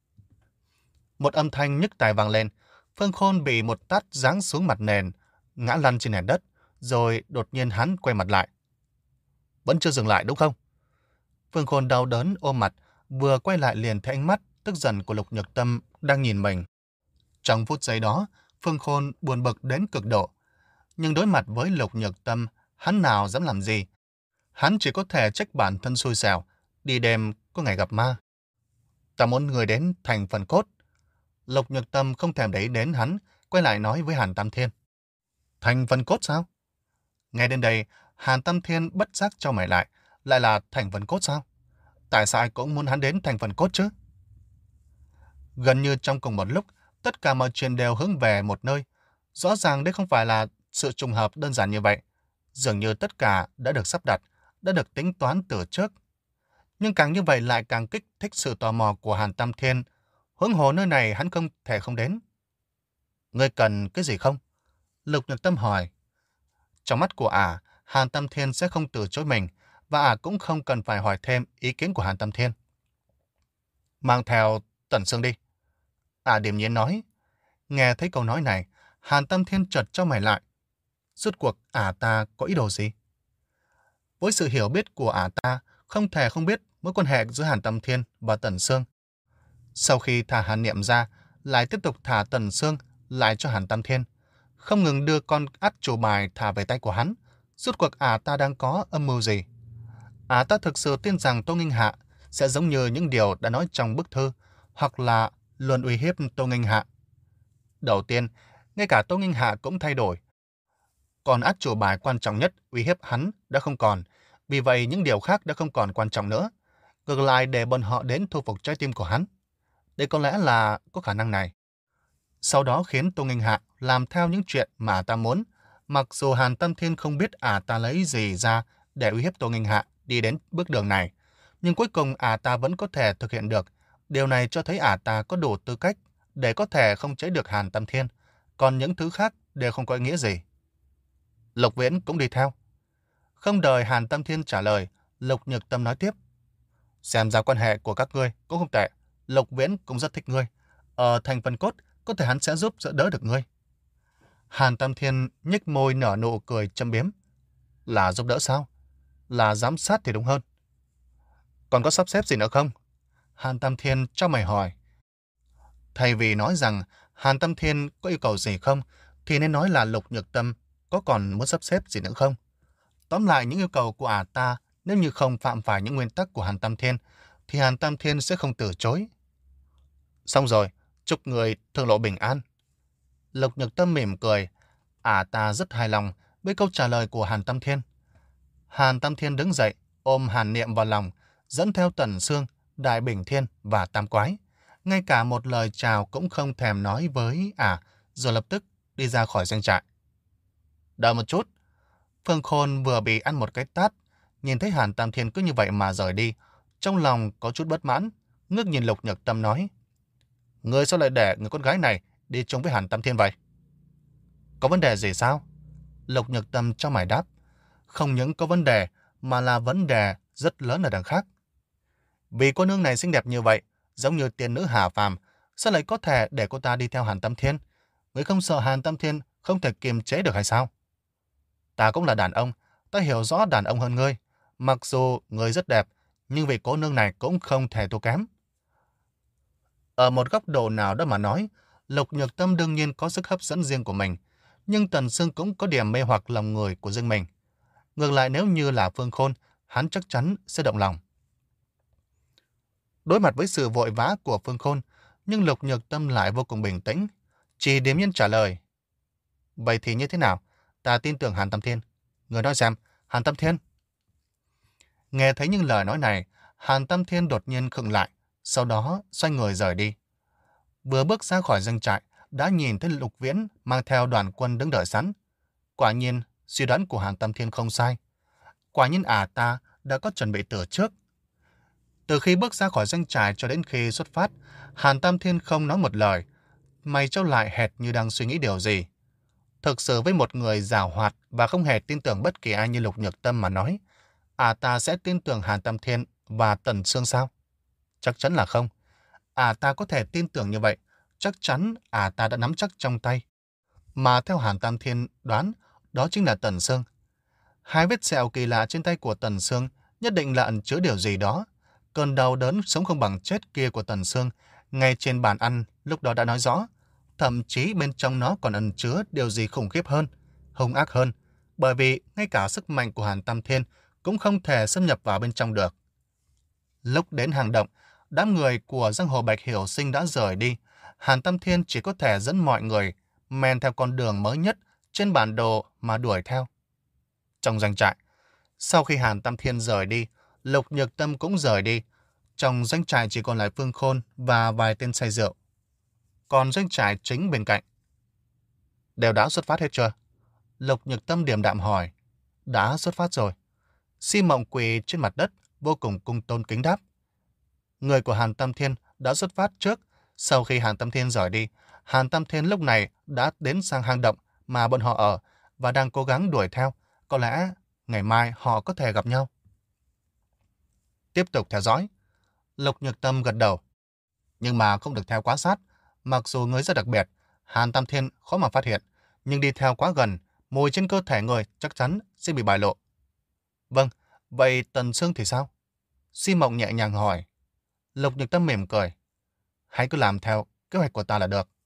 Một âm thanh nhức tai vang lên, Phương Khôn bị một tát giáng xuống mặt nền, ngã lăn trên nền đất, rồi đột nhiên hắn quay mặt lại. Vẫn chưa dừng lại đúng không? Phương Khôn đau đớn ôm mặt, vừa quay lại liền thấy ánh mắt tức giận của Lục Nhược Tâm đang nhìn mình. Trong phút giây đó, Phương Khôn buồn bực đến cực độ. Nhưng đối mặt với Lục Nhược Tâm, hắn nào dám làm gì? Hắn chỉ có thể trách bản thân xui xẻo, đi đêm có ngày gặp ma. Ta muốn người đến thành phần cốt. Lục Nhược Tâm không thèm để ý đến hắn, quay lại nói với Hàn Tam Thiên. Thành phần cốt sao? Nghe đến đây, Hàn Tam Thiên bất giác cho mày lại, lại là thành phần cốt sao? Tại sao ai cũng muốn hắn đến thành phần cốt chứ? Gần như trong cùng một lúc, tất cả mọi chuyện đều hướng về một nơi. Rõ ràng đây không phải là sự trùng hợp đơn giản như vậy. Dường như tất cả đã được sắp đặt, đã được tính toán từ trước. Nhưng càng như vậy lại càng kích thích sự tò mò của Hàn Tam Thiên. Huống hồ nơi này hắn không thể không đến. Ngươi cần cái gì không? Lục Nhược Tâm hỏi. Trong mắt của ả, Hàn Tam Thiên sẽ không từ chối mình, và ả cũng không cần phải hỏi thêm ý kiến của Hàn Tam Thiên. Mang theo Tần Sương đi. Ả điềm nhiên nói. Nghe thấy câu nói này, Hàn Tam Thiên chợt cho mày lại. Rốt cuộc ả ta có ý đồ gì? Với sự hiểu biết của ả ta, không thể không biết mối quan hệ giữa Hàn Tam Thiên và Tần Sương. Sau khi thả Hàn Niệm ra, lại tiếp tục thả Tần Sương lại cho Hàn Tam Thiên, không ngừng đưa con át chủ bài thả về tay của hắn. Rốt cuộc ả ta đang có âm mưu gì? À ta thực sự tin rằng Tô Nghinh Hạ sẽ giống như những điều đã nói trong bức thư, hoặc là luôn uy hiếp Tô Nghinh Hạ. Đầu tiên, ngay cả Tô Nghinh Hạ cũng thay đổi. Còn át chủ bài quan trọng nhất uy hiếp hắn đã không còn, vì vậy những điều khác đã không còn quan trọng nữa. Ngược lại để bọn họ đến thu phục trái tim của hắn. Đây có lẽ là có khả năng này. Sau đó khiến Tô Nghinh Hạ làm theo những chuyện mà ta muốn, mặc dù Hàn Tâm Thiên không biết ả ta lấy gì ra để uy hiếp Tô Nghinh Hạ đi đến bước đường này. Nhưng cuối cùng ả ta vẫn có thể thực hiện được. Điều này cho thấy ả ta có đủ tư cách để có thể không chế được Hàn Tâm Thiên, còn những thứ khác đều không có ý nghĩa gì. Lục Viễn cũng đi theo. Không đợi Hàn Tâm Thiên trả lời, Lục Nhược Tâm nói tiếp. Xem ra quan hệ của các ngươi cũng không tệ. Lục Viễn cũng rất thích ngươi. Ở thành phần cốt, có thể hắn sẽ giúp đỡ được ngươi. Hàn Tâm Thiên nhếch môi nở nụ cười châm biếm. Là giúp đỡ sao? Là giám sát thì đúng hơn. Còn có sắp xếp gì nữa không? Hàn Tâm Thiên cho mày hỏi. Thay vì nói rằng Hàn Tâm Thiên có yêu cầu gì không, thì nên nói là Lục Nhược Tâm có còn muốn sắp xếp gì nữa không? Tóm lại những yêu cầu của ả ta, nếu như không phạm phải những nguyên tắc của Hàn Tâm Thiên, thì Hàn Tâm Thiên sẽ không từ chối. Xong rồi, chúc người thương lộ bình an. Lục Nhược Tâm mỉm cười, ả ta rất hài lòng với câu trả lời của Hàn Tâm Thiên. Hàn Tâm Thiên đứng dậy, ôm Hàn Niệm vào lòng, dẫn theo Tần Sương, Đại Bình Thiên và Tam Quái. Ngay cả một lời chào cũng không thèm nói với ả, rồi lập tức đi ra khỏi doanh trại. Đợi một chút. Phương Khôn vừa bị ăn một cái tát, nhìn thấy Hàn Tam Thiên cứ như vậy mà rời đi, trong lòng có chút bất mãn, ngước nhìn Lục Nhược Tâm nói. Ngươi sao lại để người con gái này đi chung với Hàn Tam Thiên vậy? Có vấn đề gì sao? Lục Nhược Tâm cho mày đáp. Không những có vấn đề, mà là vấn đề rất lớn ở đằng khác. Vì cô nương này xinh đẹp như vậy, giống như tiên nữ hạ phàm, sao lại có thể để cô ta đi theo Hàn Tam Thiên? Ngươi không sợ Hàn Tam Thiên không thể kiềm chế được hay sao? Ta cũng là đàn ông, ta hiểu rõ đàn ông hơn ngươi. Mặc dù ngươi rất đẹp, nhưng vì cô nương này cũng không thể thua kém. Ở một góc độ nào đó mà nói, Lục Nhược Tâm đương nhiên có sức hấp dẫn riêng của mình, nhưng Tần Sương cũng có điểm mê hoặc lòng người của riêng mình. Ngược lại nếu như là Phương Khôn, hắn chắc chắn sẽ động lòng. Đối mặt với sự vội vã của Phương Khôn, nhưng Lục Nhược Tâm lại vô cùng bình tĩnh, chỉ điềm nhiên trả lời. Vậy thì như thế nào? Ta tin tưởng Hàn Tâm Thiên. Người nói xem, Hàn Tâm Thiên. Nghe thấy những lời nói này, Hàn Tâm Thiên đột nhiên khựng lại, sau đó xoay người rời đi. Vừa bước ra khỏi doanh trại, đã nhìn thấy Lục Viễn mang theo đoàn quân đứng đợi sẵn. Quả nhiên, suy đoán của Hàn Tâm Thiên không sai. Quả nhiên ả ta đã có chuẩn bị từ trước. Từ khi bước ra khỏi doanh trại cho đến khi xuất phát, Hàn Tâm Thiên không nói một lời, mày trao lại hệt như đang suy nghĩ điều gì. Thực sự với một người giàu hoạt và không hề tin tưởng bất kỳ ai như Lục Nhược Tâm mà nói, ả ta sẽ tin tưởng Hàn Tâm Thiên và Tần Sương sao? Chắc chắn là không. Ả ta có thể tin tưởng như vậy, chắc chắn ả ta đã nắm chắc trong tay. Mà theo Hàn Tam Thiên đoán, đó chính là Tần Sương. Hai vết sẹo kỳ lạ trên tay của Tần Sương nhất định là ẩn chứa điều gì đó. Cơn đau đớn sống không bằng chết kia của Tần Sương, ngay trên bàn ăn lúc đó đã nói rõ. Thậm chí bên trong nó còn ẩn chứa điều gì khủng khiếp hơn, hung ác hơn, bởi vì ngay cả sức mạnh của Hàn Tam Thiên cũng không thể xâm nhập vào bên trong được. Lúc đến hang động, đám người của giang hồ Bạch Hiểu Sinh đã rời đi. Hàn Tam Thiên chỉ có thể dẫn mọi người men theo con đường mới nhất trên bản đồ mà đuổi theo. Trong doanh trại, sau khi Hàn Tam Thiên rời đi, Lục Nhược Tâm cũng rời đi. Trong doanh trại chỉ còn lại Phương Khôn và vài tên say rượu. Còn doanh trại chính bên cạnh, đều đã xuất phát hết chưa? Lục Nhược Tâm điềm đạm hỏi. Đã xuất phát rồi. Si Mộng quỳ trên mặt đất, vô cùng cung tôn kính đáp. Người của Hàn Tam Thiên đã xuất phát trước. Sau khi Hàn Tam Thiên rời đi, Hàn Tam Thiên lúc này đã đến sang hang động mà bọn họ ở và đang cố gắng đuổi theo. Có lẽ ngày mai họ có thể gặp nhau. Tiếp tục theo dõi. Lục Nhược Tâm gật đầu. Nhưng mà không được theo quá sát. Mặc dù người rất đặc biệt, Hàn Tam Thiên khó mà phát hiện, nhưng đi theo quá gần, mùi trên cơ thể người chắc chắn sẽ bị bại lộ. Vâng, vậy Tần Sương thì sao? Si Mộng nhẹ nhàng hỏi. Lục Nhược Tâm mỉm cười. Hãy cứ làm theo kế hoạch của ta là được.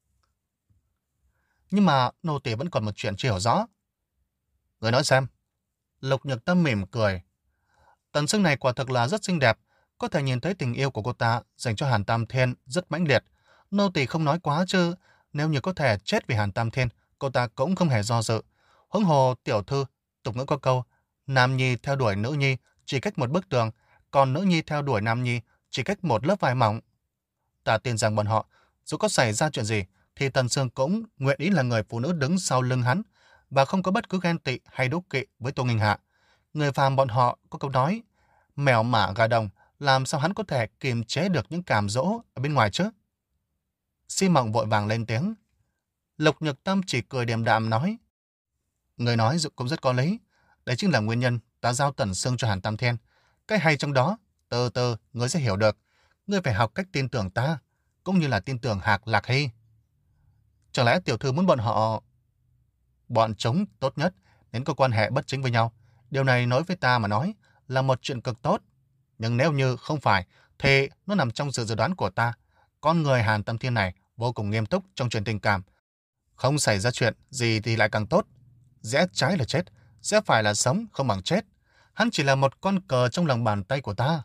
Nhưng mà nô tỳ vẫn còn một chuyện chưa hiểu rõ. Người nói xem. Lục Nhược Tâm mỉm cười. Tần Sương này quả thực là rất xinh đẹp, có thể nhìn thấy tình yêu của cô ta dành cho Hàn Tam Thiên rất mãnh liệt. Nô tỳ không nói quá chứ, nếu như có thể chết vì Hàn Tam Thiên, cô ta cũng không hề do dự. Huống hồ tiểu thư, tục ngữ có câu, nam nhi theo đuổi nữ nhi chỉ cách một bức tường, còn nữ nhi theo đuổi nam nhi chỉ cách một lớp vải mỏng. Ta tin rằng bọn họ, dù có xảy ra chuyện gì, thì Tần Sương cũng nguyện ý là người phụ nữ đứng sau lưng hắn, và không có bất cứ ghen tị hay đố kỵ với Tô Nghinh Hạ. Người phàm bọn họ có câu nói, mèo mả gà đồng, làm sao hắn có thể kiềm chế được những cám dỗ ở bên ngoài chứ? Si Mộng vội vàng lên tiếng. Lục Nhược Tâm chỉ cười điềm đạm nói, người nói cũng rất có lý, đấy chính là nguyên nhân ta giao Tần Sương cho Hàn Tam Thiên. Cái hay trong đó, từ từ ngươi sẽ hiểu được. Ngươi phải học cách tin tưởng ta, cũng như là tin tưởng Hạc Lạc Hy. Chẳng lẽ tiểu thư muốn bọn họ... Bọn chúng tốt nhất đến có quan hệ bất chính với nhau. Điều này nói với ta mà nói là một chuyện cực tốt. Nhưng nếu như không phải, thì nó nằm trong sự dự đoán của ta. Con người Hàn Tam Thiên này vô cùng nghiêm túc trong chuyện tình cảm. Không xảy ra chuyện gì thì lại càng tốt. Rẽ trái là chết, rẽ phải là sống không bằng chết. Hắn chỉ là một con cờ trong lòng bàn tay của ta.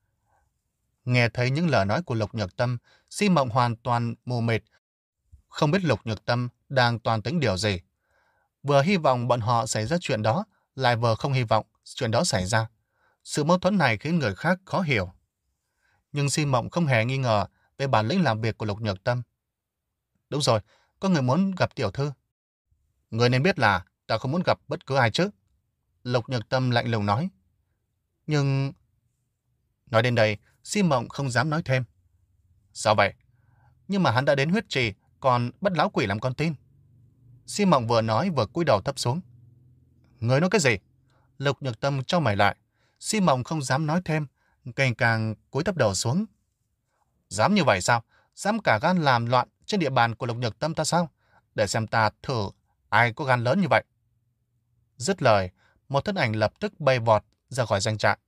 Nghe thấy những lời nói của Lục Nhược Tâm, Si Mộng hoàn toàn mù mịt, không biết Lục Nhược Tâm đang toàn tính điều gì. Vừa hy vọng bọn họ xảy ra chuyện đó, lại vừa không hy vọng chuyện đó xảy ra. Sự mâu thuẫn này khiến người khác khó hiểu. Nhưng Si Mộng không hề nghi ngờ về bản lĩnh làm việc của Lục Nhược Tâm. Đúng rồi, có người muốn gặp tiểu thư. Người nên biết là ta không muốn gặp bất cứ ai chứ. Lục Nhược Tâm lạnh lùng nói. Nhưng... Nói đến đây, Si Mộng không dám nói thêm. Sao vậy? Nhưng mà hắn đã đến huyết trì, còn bắt lão quỷ làm con tin. Si Mộng vừa nói vừa cúi đầu thấp xuống. Người nói cái gì? Lục Nhược Tâm trao mày lại. Si Mộng không dám nói thêm, càng càng cúi thấp đầu xuống. Dám như vậy sao? Dám cả gan làm loạn trên địa bàn của Lục Nhược Tâm ta sao? Để xem ta thử ai có gan lớn như vậy. Dứt lời, một thân ảnh lập tức bay vọt ra khỏi doanh trại.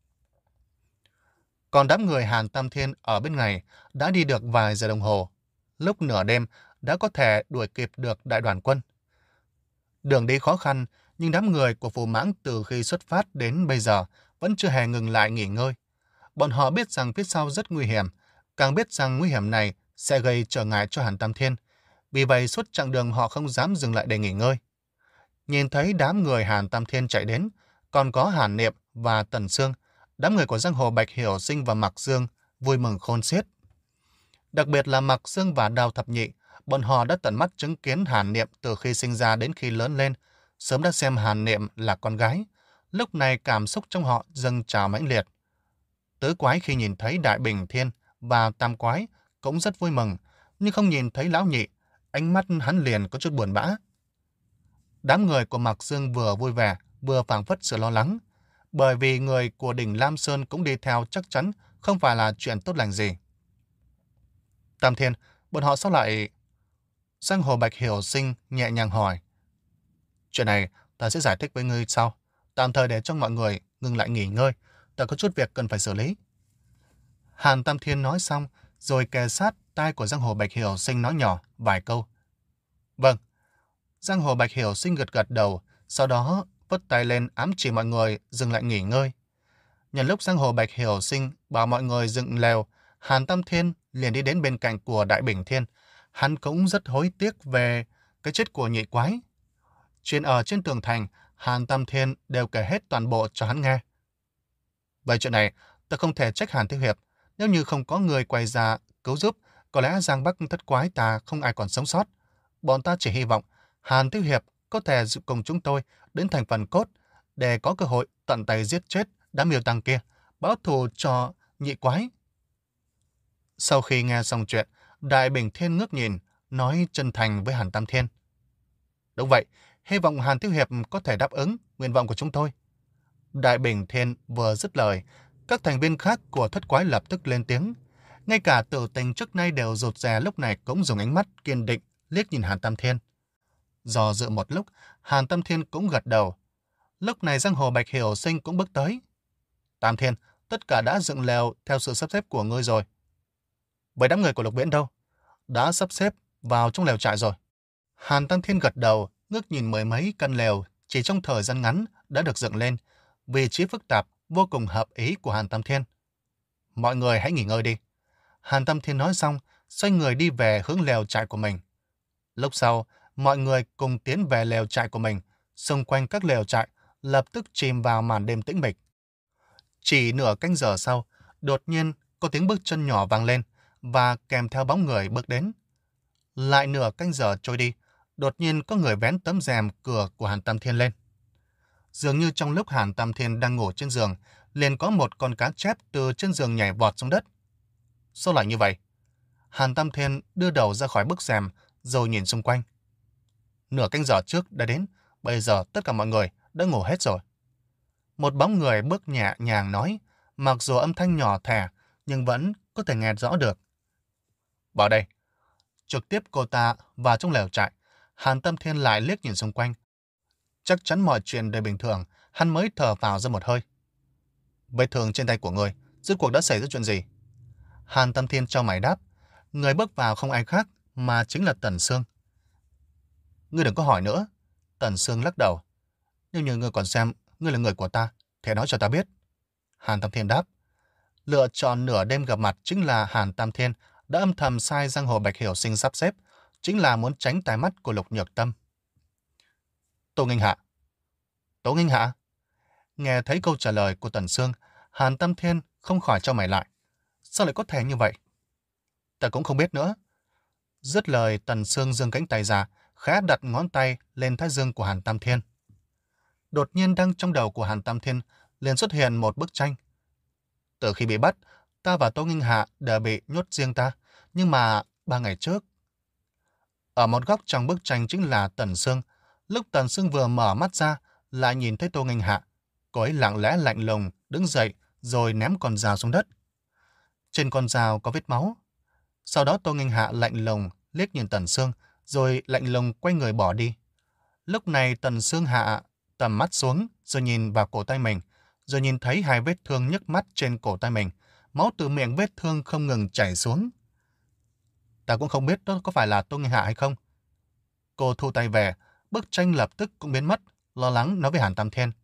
Còn đám người Hàn Tam Thiên ở bên này đã đi được vài giờ đồng hồ. Lúc nửa đêm đã có thể đuổi kịp được đại đoàn quân. Đường đi khó khăn, nhưng đám người của Phù Mãng từ khi xuất phát đến bây giờ vẫn chưa hề ngừng lại nghỉ ngơi. Bọn họ biết rằng phía sau rất nguy hiểm, càng biết rằng nguy hiểm này sẽ gây trở ngại cho Hàn Tam Thiên. Vì vậy suốt chặng đường họ không dám dừng lại để nghỉ ngơi. Nhìn thấy đám người Hàn Tam Thiên chạy đến, còn có Hàn Niệm và Tần Sương, đám người của giang hồ Bạch Hiểu Sinh và Mạc Dương vui mừng khôn xiết. Đặc biệt là Mạc Dương và Đào Thập Nhị, bọn họ đã tận mắt chứng kiến Hàn Niệm từ khi sinh ra đến khi lớn lên, sớm đã xem Hàn Niệm là con gái. Lúc này cảm xúc trong họ dâng trào mãnh liệt. Tứ Quái khi nhìn thấy Đại Bình Thiên và Tam Quái cũng rất vui mừng, nhưng không nhìn thấy Lão Nhị, ánh mắt hắn liền có chút buồn bã. Đám người của Mạc Dương vừa vui vẻ, vừa phảng phất sự lo lắng, bởi vì người của đỉnh Lam Sơn cũng đi theo chắc chắn không phải là chuyện tốt lành gì. Tam Thiên, bọn họ sao lại... Giang hồ Bạch Hiểu Sinh nhẹ nhàng hỏi. Chuyện này ta sẽ giải thích với ngươi sau. Tạm thời để cho mọi người ngừng lại nghỉ ngơi. Ta có chút việc cần phải xử lý. Hàn Tam Thiên nói xong, rồi kề sát tai của Giang hồ Bạch Hiểu Sinh nói nhỏ vài câu. Vâng. Giang hồ Bạch Hiểu Sinh gật gật đầu, sau đó vất tay lên ám chỉ mọi người dừng lại nghỉ ngơi. Nhân lúc Giang hồ Bạch Hiểu Sinh bảo mọi người dựng lều, Hàn Tam Thiên liền đi đến bên cạnh của Đại Bình Thiên. Hắn cũng rất hối tiếc về cái chết của Nhị Quái. Chuyện ở trên tường thành, Hàn Tam Thiên đều kể hết toàn bộ cho hắn nghe. Vậy chuyện này, ta không thể trách Hàn Thiếu Hiệp. Nếu như không có người quay ra cứu giúp, có lẽ Giang Bắc thất quái ta không ai còn sống sót. Bọn ta chỉ hy vọng Hàn Thiếu Hiệp có thể cùng chúng tôi đến thành phần cốt để có cơ hội tận tay giết chết đám miêu tăng kia, báo thù cho Nhị Quái. Sau khi nghe xong chuyện, Đại Bình Thiên ngước nhìn, nói chân thành với Hàn Tam Thiên. Đúng vậy, hy vọng Hàn Thiếu Hiệp có thể đáp ứng nguyện vọng của chúng tôi. Đại Bình Thiên vừa dứt lời, các thành viên khác của thất quái lập tức lên tiếng. Ngay cả Tử Tình trước nay đều rụt rè lúc này cũng dùng ánh mắt kiên định liếc nhìn Hàn Tam Thiên. Do dự một lúc, Hàn Tam Thiên cũng gật đầu. Lúc này giang hồ Bạch Hiểu Sinh cũng bước tới. Tam Thiên, tất cả đã dựng lều theo sự sắp xếp của ngươi rồi. Vậy đám người của Lục Viễn đâu? Đã sắp xếp vào trong lều trại rồi. Hàn Tam Thiên gật đầu, ngước nhìn mười mấy căn lều chỉ trong thời gian ngắn đã được dựng lên. Vị trí phức tạp, vô cùng hợp ý của Hàn Tam Thiên. Mọi người hãy nghỉ ngơi đi. Hàn Tam Thiên nói xong, xoay người đi về hướng lều trại của mình. Lúc sau, mọi người cùng tiến về lều trại của mình. Xung quanh các lều trại lập tức chìm vào màn đêm tĩnh mịch. Chỉ nửa canh giờ sau, đột nhiên có tiếng bước chân nhỏ vang lên và kèm theo bóng người bước đến. Lại nửa canh giờ trôi đi, đột nhiên có người vén tấm rèm cửa của Hàn Tam Thiên lên. Dường như trong lúc Hàn Tam Thiên đang ngủ trên giường, liền có một con cá chép từ trên giường nhảy vọt xuống đất. Sao lại như vậy? Hàn Tam Thiên đưa đầu ra khỏi bức rèm rồi nhìn xung quanh. Nửa canh giờ trước đã đến, bây giờ tất cả mọi người đã ngủ hết rồi. Một bóng người bước nhẹ nhàng nói, mặc dù âm thanh nhỏ thẻ nhưng vẫn có thể nghe rõ được. Vào đây. Trực tiếp cô ta vào trong lều trại. Hàn Tam Thiên lại liếc nhìn xung quanh. Chắc chắn mọi chuyện đều bình thường, hắn mới thở vào ra một hơi. Vết thương trên tay của người, rốt cuộc đã xảy ra chuyện gì? Hàn Tam Thiên cho mày đáp. Người bước vào không ai khác mà chính là Tần Sương. Ngươi đừng có hỏi nữa. Tần Sương lắc đầu. Nếu như ngươi còn xem ngươi là người của ta, thì nói cho ta biết. Hàn Tam Thiên đáp. Lựa chọn nửa đêm gặp mặt chính là Hàn Tam Thiên đã âm thầm sai giang hồ Bạch Hiểu Sinh sắp xếp, chính là muốn tránh tai mắt của Lục Nhược Tâm. Tô Nghinh Hạ. Tô Nghinh Hạ. Nghe thấy câu trả lời của Tần Sương, Hàn Tam Thiên không khỏi chau mày lại. Sao lại có thể như vậy? Ta cũng không biết nữa. Dứt lời, Tần Sương giương cánh tay ra, khẽ đặt ngón tay lên thái dương của Hàn Tam Thiên. Đột nhiên đang trong đầu của Hàn Tam Thiên liền xuất hiện một bức tranh. Từ khi bị bắt, ta và Tô Nghinh Hạ đều bị nhốt riêng ta, nhưng mà ba ngày trước. Ở một góc trong bức tranh chính là Tần Sương. Lúc Tần Sương vừa mở mắt ra, lại nhìn thấy Tô Nghinh Hạ. Cô ấy lặng lẽ lạnh lùng đứng dậy rồi ném con dao xuống đất. Trên con dao có vết máu. Sau đó Tô Nghinh Hạ lạnh lùng liếc nhìn Tần Sương, rồi lạnh lùng quay người bỏ đi. Lúc này Tần Sương hạ tầm mắt xuống, rồi nhìn vào cổ tay mình, rồi nhìn thấy hai vết thương nhức mắt trên cổ tay mình. Máu từ miệng vết thương không ngừng chảy xuống. Ta cũng không biết đó có phải là Tô Nghinh Hạ hay không. Cô thu tay về, bức tranh lập tức cũng biến mất, lo lắng nói với Hàn Tam Thiên.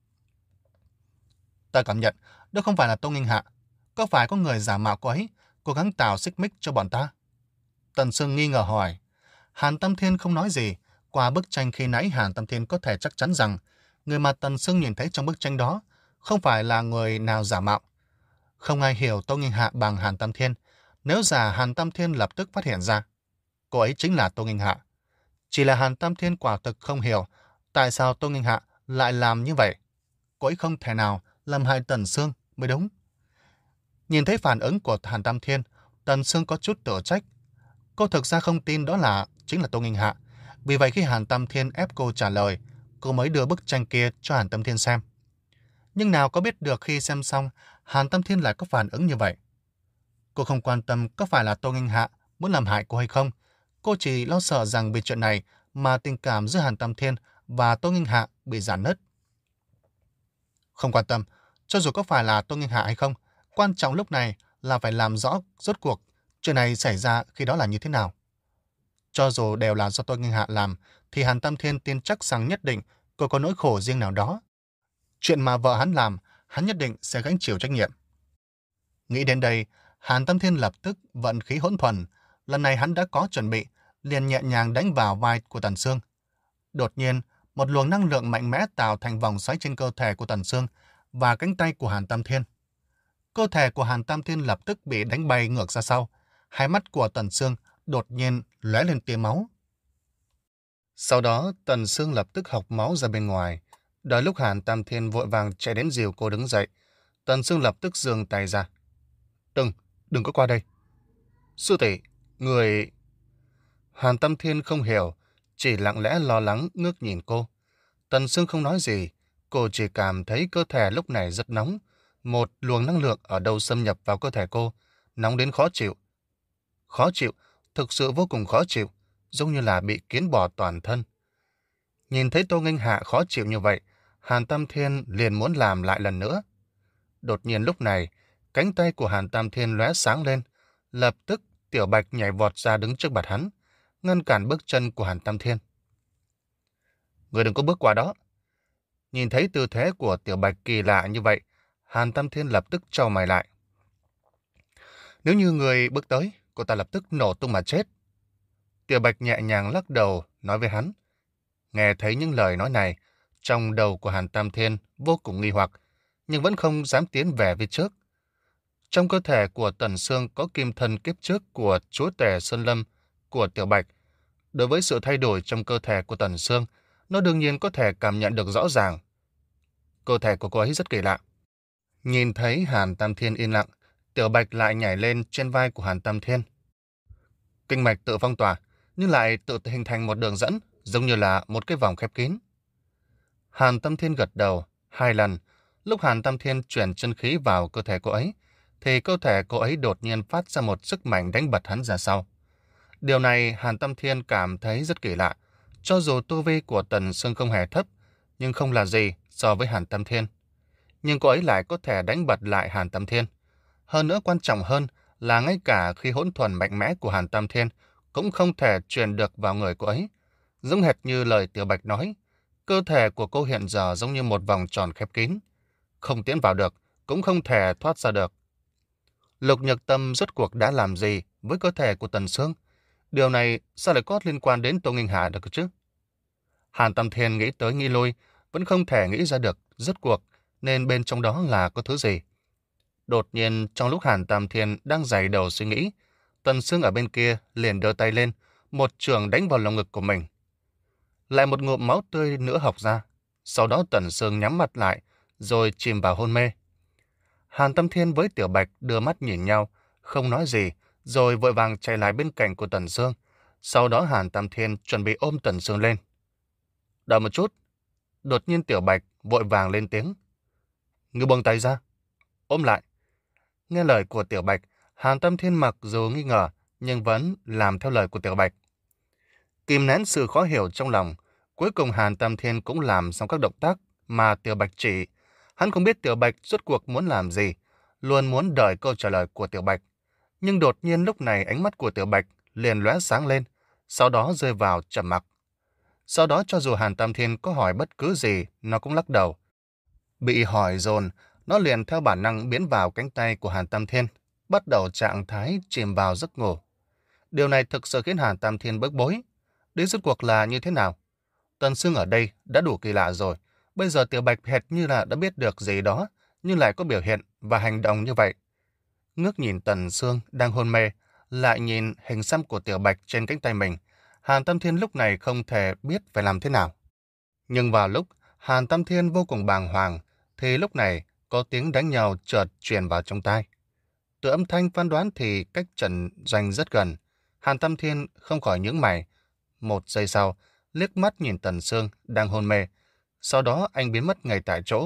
Ta cảm nhận đó không phải là Tô Nghinh Hạ. Có phải có người giả mạo cô ấy, cố gắng tạo xích mích cho bọn ta? Tần Sương nghi ngờ hỏi. Hàn Tam Thiên không nói gì. Qua bức tranh khi nãy, Hàn Tam Thiên có thể chắc chắn rằng người mà Tần Sương nhìn thấy trong bức tranh đó không phải là người nào giả mạo. Không ai hiểu Tô Nghinh Hạ bằng Hàn Tam Thiên. Nếu giả, Hàn Tam Thiên lập tức phát hiện ra cô ấy chính là Tô Nghinh Hạ. Chỉ là Hàn Tam Thiên quả thực không hiểu tại sao Tô Nghinh Hạ lại làm như vậy. Cô ấy không thể nào làm hại Tần Sương mới đúng. Nhìn thấy phản ứng của Hàn Tam Thiên, Tần Sương có chút tự trách. Cô thực ra không tin đó là chính là Tô Nghinh Hạ. Vì vậy khi Hàn Tam Thiên ép cô trả lời, cô mới đưa bức tranh kia cho Hàn Tam Thiên xem. Nhưng nào có biết được khi xem xong, Hàn Tam Thiên lại có phản ứng như vậy. Cô không quan tâm có phải là Tô Nghinh Hạ muốn làm hại cô hay không. Cô chỉ lo sợ rằng vì chuyện này mà tình cảm giữa Hàn Tam Thiên và Tô Nghinh Hạ bị rạn nứt. Không quan tâm, cho dù có phải là Tô Nghinh Hạ hay không, quan trọng lúc này là phải làm rõ rốt cuộc chuyện này xảy ra khi đó là như thế nào. Cho dù đều là do Tô Nghinh Hạ làm, thì Hàn Tam Thiên tin chắc rằng nhất định cô có nỗi khổ riêng nào đó. Chuyện mà vợ hắn làm, hắn nhất định sẽ gánh chịu trách nhiệm. Nghĩ đến đây, Hàn Tam Thiên lập tức vận khí hỗn thuần. Lần này hắn đã có chuẩn bị, liền nhẹ nhàng đánh vào vai của Tần Sương. Đột nhiên, một luồng năng lượng mạnh mẽ tạo thành vòng xoáy trên cơ thể của Tần Sương và cánh tay của Hàn Tam Thiên. Cơ thể của Hàn Tam Thiên lập tức bị đánh bay ngược ra sau. Hai mắt của Tần Sương đột nhiên lóe lên tia máu. Sau đó, Tần Sương lập tức hộc máu ra bên ngoài. Đợi lúc Hàn Tam Thiên vội vàng chạy đến dìu cô đứng dậy, Tần Sương lập tức giương tay ra. Đừng, đừng có qua đây. Sư tỷ, người... Hàn Tam Thiên không hiểu, chỉ lặng lẽ lo lắng ngước nhìn cô. Tần Sương không nói gì, cô chỉ cảm thấy cơ thể lúc này rất nóng. Một luồng năng lượng ở đâu xâm nhập vào cơ thể cô, nóng đến khó chịu. Khó chịu, thực sự vô cùng khó chịu, giống như là bị kiến bò toàn thân. Nhìn thấy Tô Nghinh Hạ khó chịu như vậy, Hàn Tam Thiên liền muốn làm lại lần nữa. Đột nhiên lúc này, cánh tay của Hàn Tam Thiên lóe sáng lên, lập tức Tiểu Bạch nhảy vọt ra đứng trước mặt hắn, ngăn cản bước chân của Hàn Tam Thiên. Người đừng có bước qua đó. Nhìn thấy tư thế của Tiểu Bạch kỳ lạ như vậy, Hàn Tam Thiên lập tức chau mày lại. Nếu như người bước tới, cô ta lập tức nổ tung mà chết. Tiểu Bạch nhẹ nhàng lắc đầu, nói với hắn. Nghe thấy những lời nói này, trong đầu của Hàn Tam Thiên vô cùng nghi hoặc, nhưng vẫn không dám tiến về phía trước. Trong cơ thể của Tần Sương có kim thân kiếp trước của chúa tể Sơn Lâm của Tiểu Bạch. Đối với sự thay đổi trong cơ thể của Tần Sương, nó đương nhiên có thể cảm nhận được rõ ràng. Cơ thể của cô ấy rất kỳ lạ. Nhìn thấy Hàn Tam Thiên yên lặng, Tiểu Bạch lại nhảy lên trên vai của Hàn Tam Thiên. Kinh mạch tự phong tỏa, nhưng lại tự hình thành một đường dẫn, giống như là một cái vòng khép kín. Hàn Tam Thiên gật đầu hai lần. Lúc Hàn Tam Thiên chuyển chân khí vào cơ thể cô ấy, thì cơ thể cô ấy đột nhiên phát ra một sức mạnh đánh bật hắn ra sau. Điều này Hàn Tam Thiên cảm thấy rất kỳ lạ. Cho dù tu vi của Tần Sương không hề thấp, nhưng không là gì so với Hàn Tam Thiên. Nhưng cô ấy lại có thể đánh bật lại Hàn Tam Thiên. Hơn nữa quan trọng hơn là ngay cả khi hỗn thuần mạnh mẽ của Hàn Tam Thiên cũng không thể truyền được vào người cô ấy. Giống hệt như lời Tiểu Bạch nói, cơ thể của cô hiện giờ giống như một vòng tròn khép kín. Không tiến vào được, cũng không thể thoát ra được. Lục Nhược Tâm rốt cuộc đã làm gì với cơ thể của Tần Sương? Điều này sao lại có liên quan đến Tô Nghinh Hà được chứ? Hàn Tam Thiên nghĩ tới nghĩ lui, vẫn không thể nghĩ ra được rốt cuộc nên bên trong đó là có thứ gì. Đột nhiên trong lúc Hàn Tam Thiên đang dày đầu suy nghĩ, Tần Sương ở bên kia liền đưa tay lên, một chưởng đánh vào lồng ngực của mình. Lại một ngụm máu tươi nữa học ra. Sau đó Tần Sương nhắm mặt lại, rồi chìm vào hôn mê. Hàn Tam Thiên với Tiểu Bạch đưa mắt nhìn nhau, không nói gì, rồi vội vàng chạy lại bên cạnh của Tần Sương. Sau đó Hàn Tam Thiên chuẩn bị ôm Tần Sương lên. Đợi một chút. Đột nhiên Tiểu Bạch vội vàng lên tiếng. Ngươi buông tay ra. Ôm lại. Nghe lời của Tiểu Bạch, Hàn Tam Thiên mặc dù nghi ngờ, nhưng vẫn làm theo lời của Tiểu Bạch. Kìm nén sự khó hiểu trong lòng, cuối cùng Hàn Tam Thiên cũng làm xong các động tác mà Tiểu Bạch chỉ. Hắn không biết Tiểu Bạch rốt cuộc muốn làm gì, luôn muốn đợi câu trả lời của Tiểu Bạch. Nhưng đột nhiên lúc này ánh mắt của Tiểu Bạch liền lóe sáng lên, sau đó rơi vào trầm mặc. Sau đó cho dù Hàn Tam Thiên có hỏi bất cứ gì, nó cũng lắc đầu. Bị hỏi dồn, nó liền theo bản năng biến vào cánh tay của Hàn Tam Thiên, bắt đầu trạng thái chìm vào giấc ngủ. Điều này thực sự khiến Hàn Tam Thiên bức bối. Đến rốt cuộc là như thế nào? Tần Sương ở đây đã đủ kỳ lạ rồi. Bây giờ Tiểu Bạch hệt như là đã biết được gì đó, nhưng lại có biểu hiện và hành động như vậy. Ngước nhìn Tần Sương đang hôn mê, lại nhìn hình xăm của Tiểu Bạch trên cánh tay mình, Hàn Tam Thiên lúc này không thể biết phải làm thế nào. Nhưng vào lúc Hàn Tam Thiên vô cùng bàng hoàng, thì lúc này có tiếng đánh nhau chợt truyền vào trong tai. Từ âm thanh phán đoán thì cách trận doanh rất gần. Hàn Tam Thiên không khỏi nhướng mày. Một giây sau, liếc mắt nhìn Tần Sương đang hôn mê. Sau đó anh biến mất ngay tại chỗ.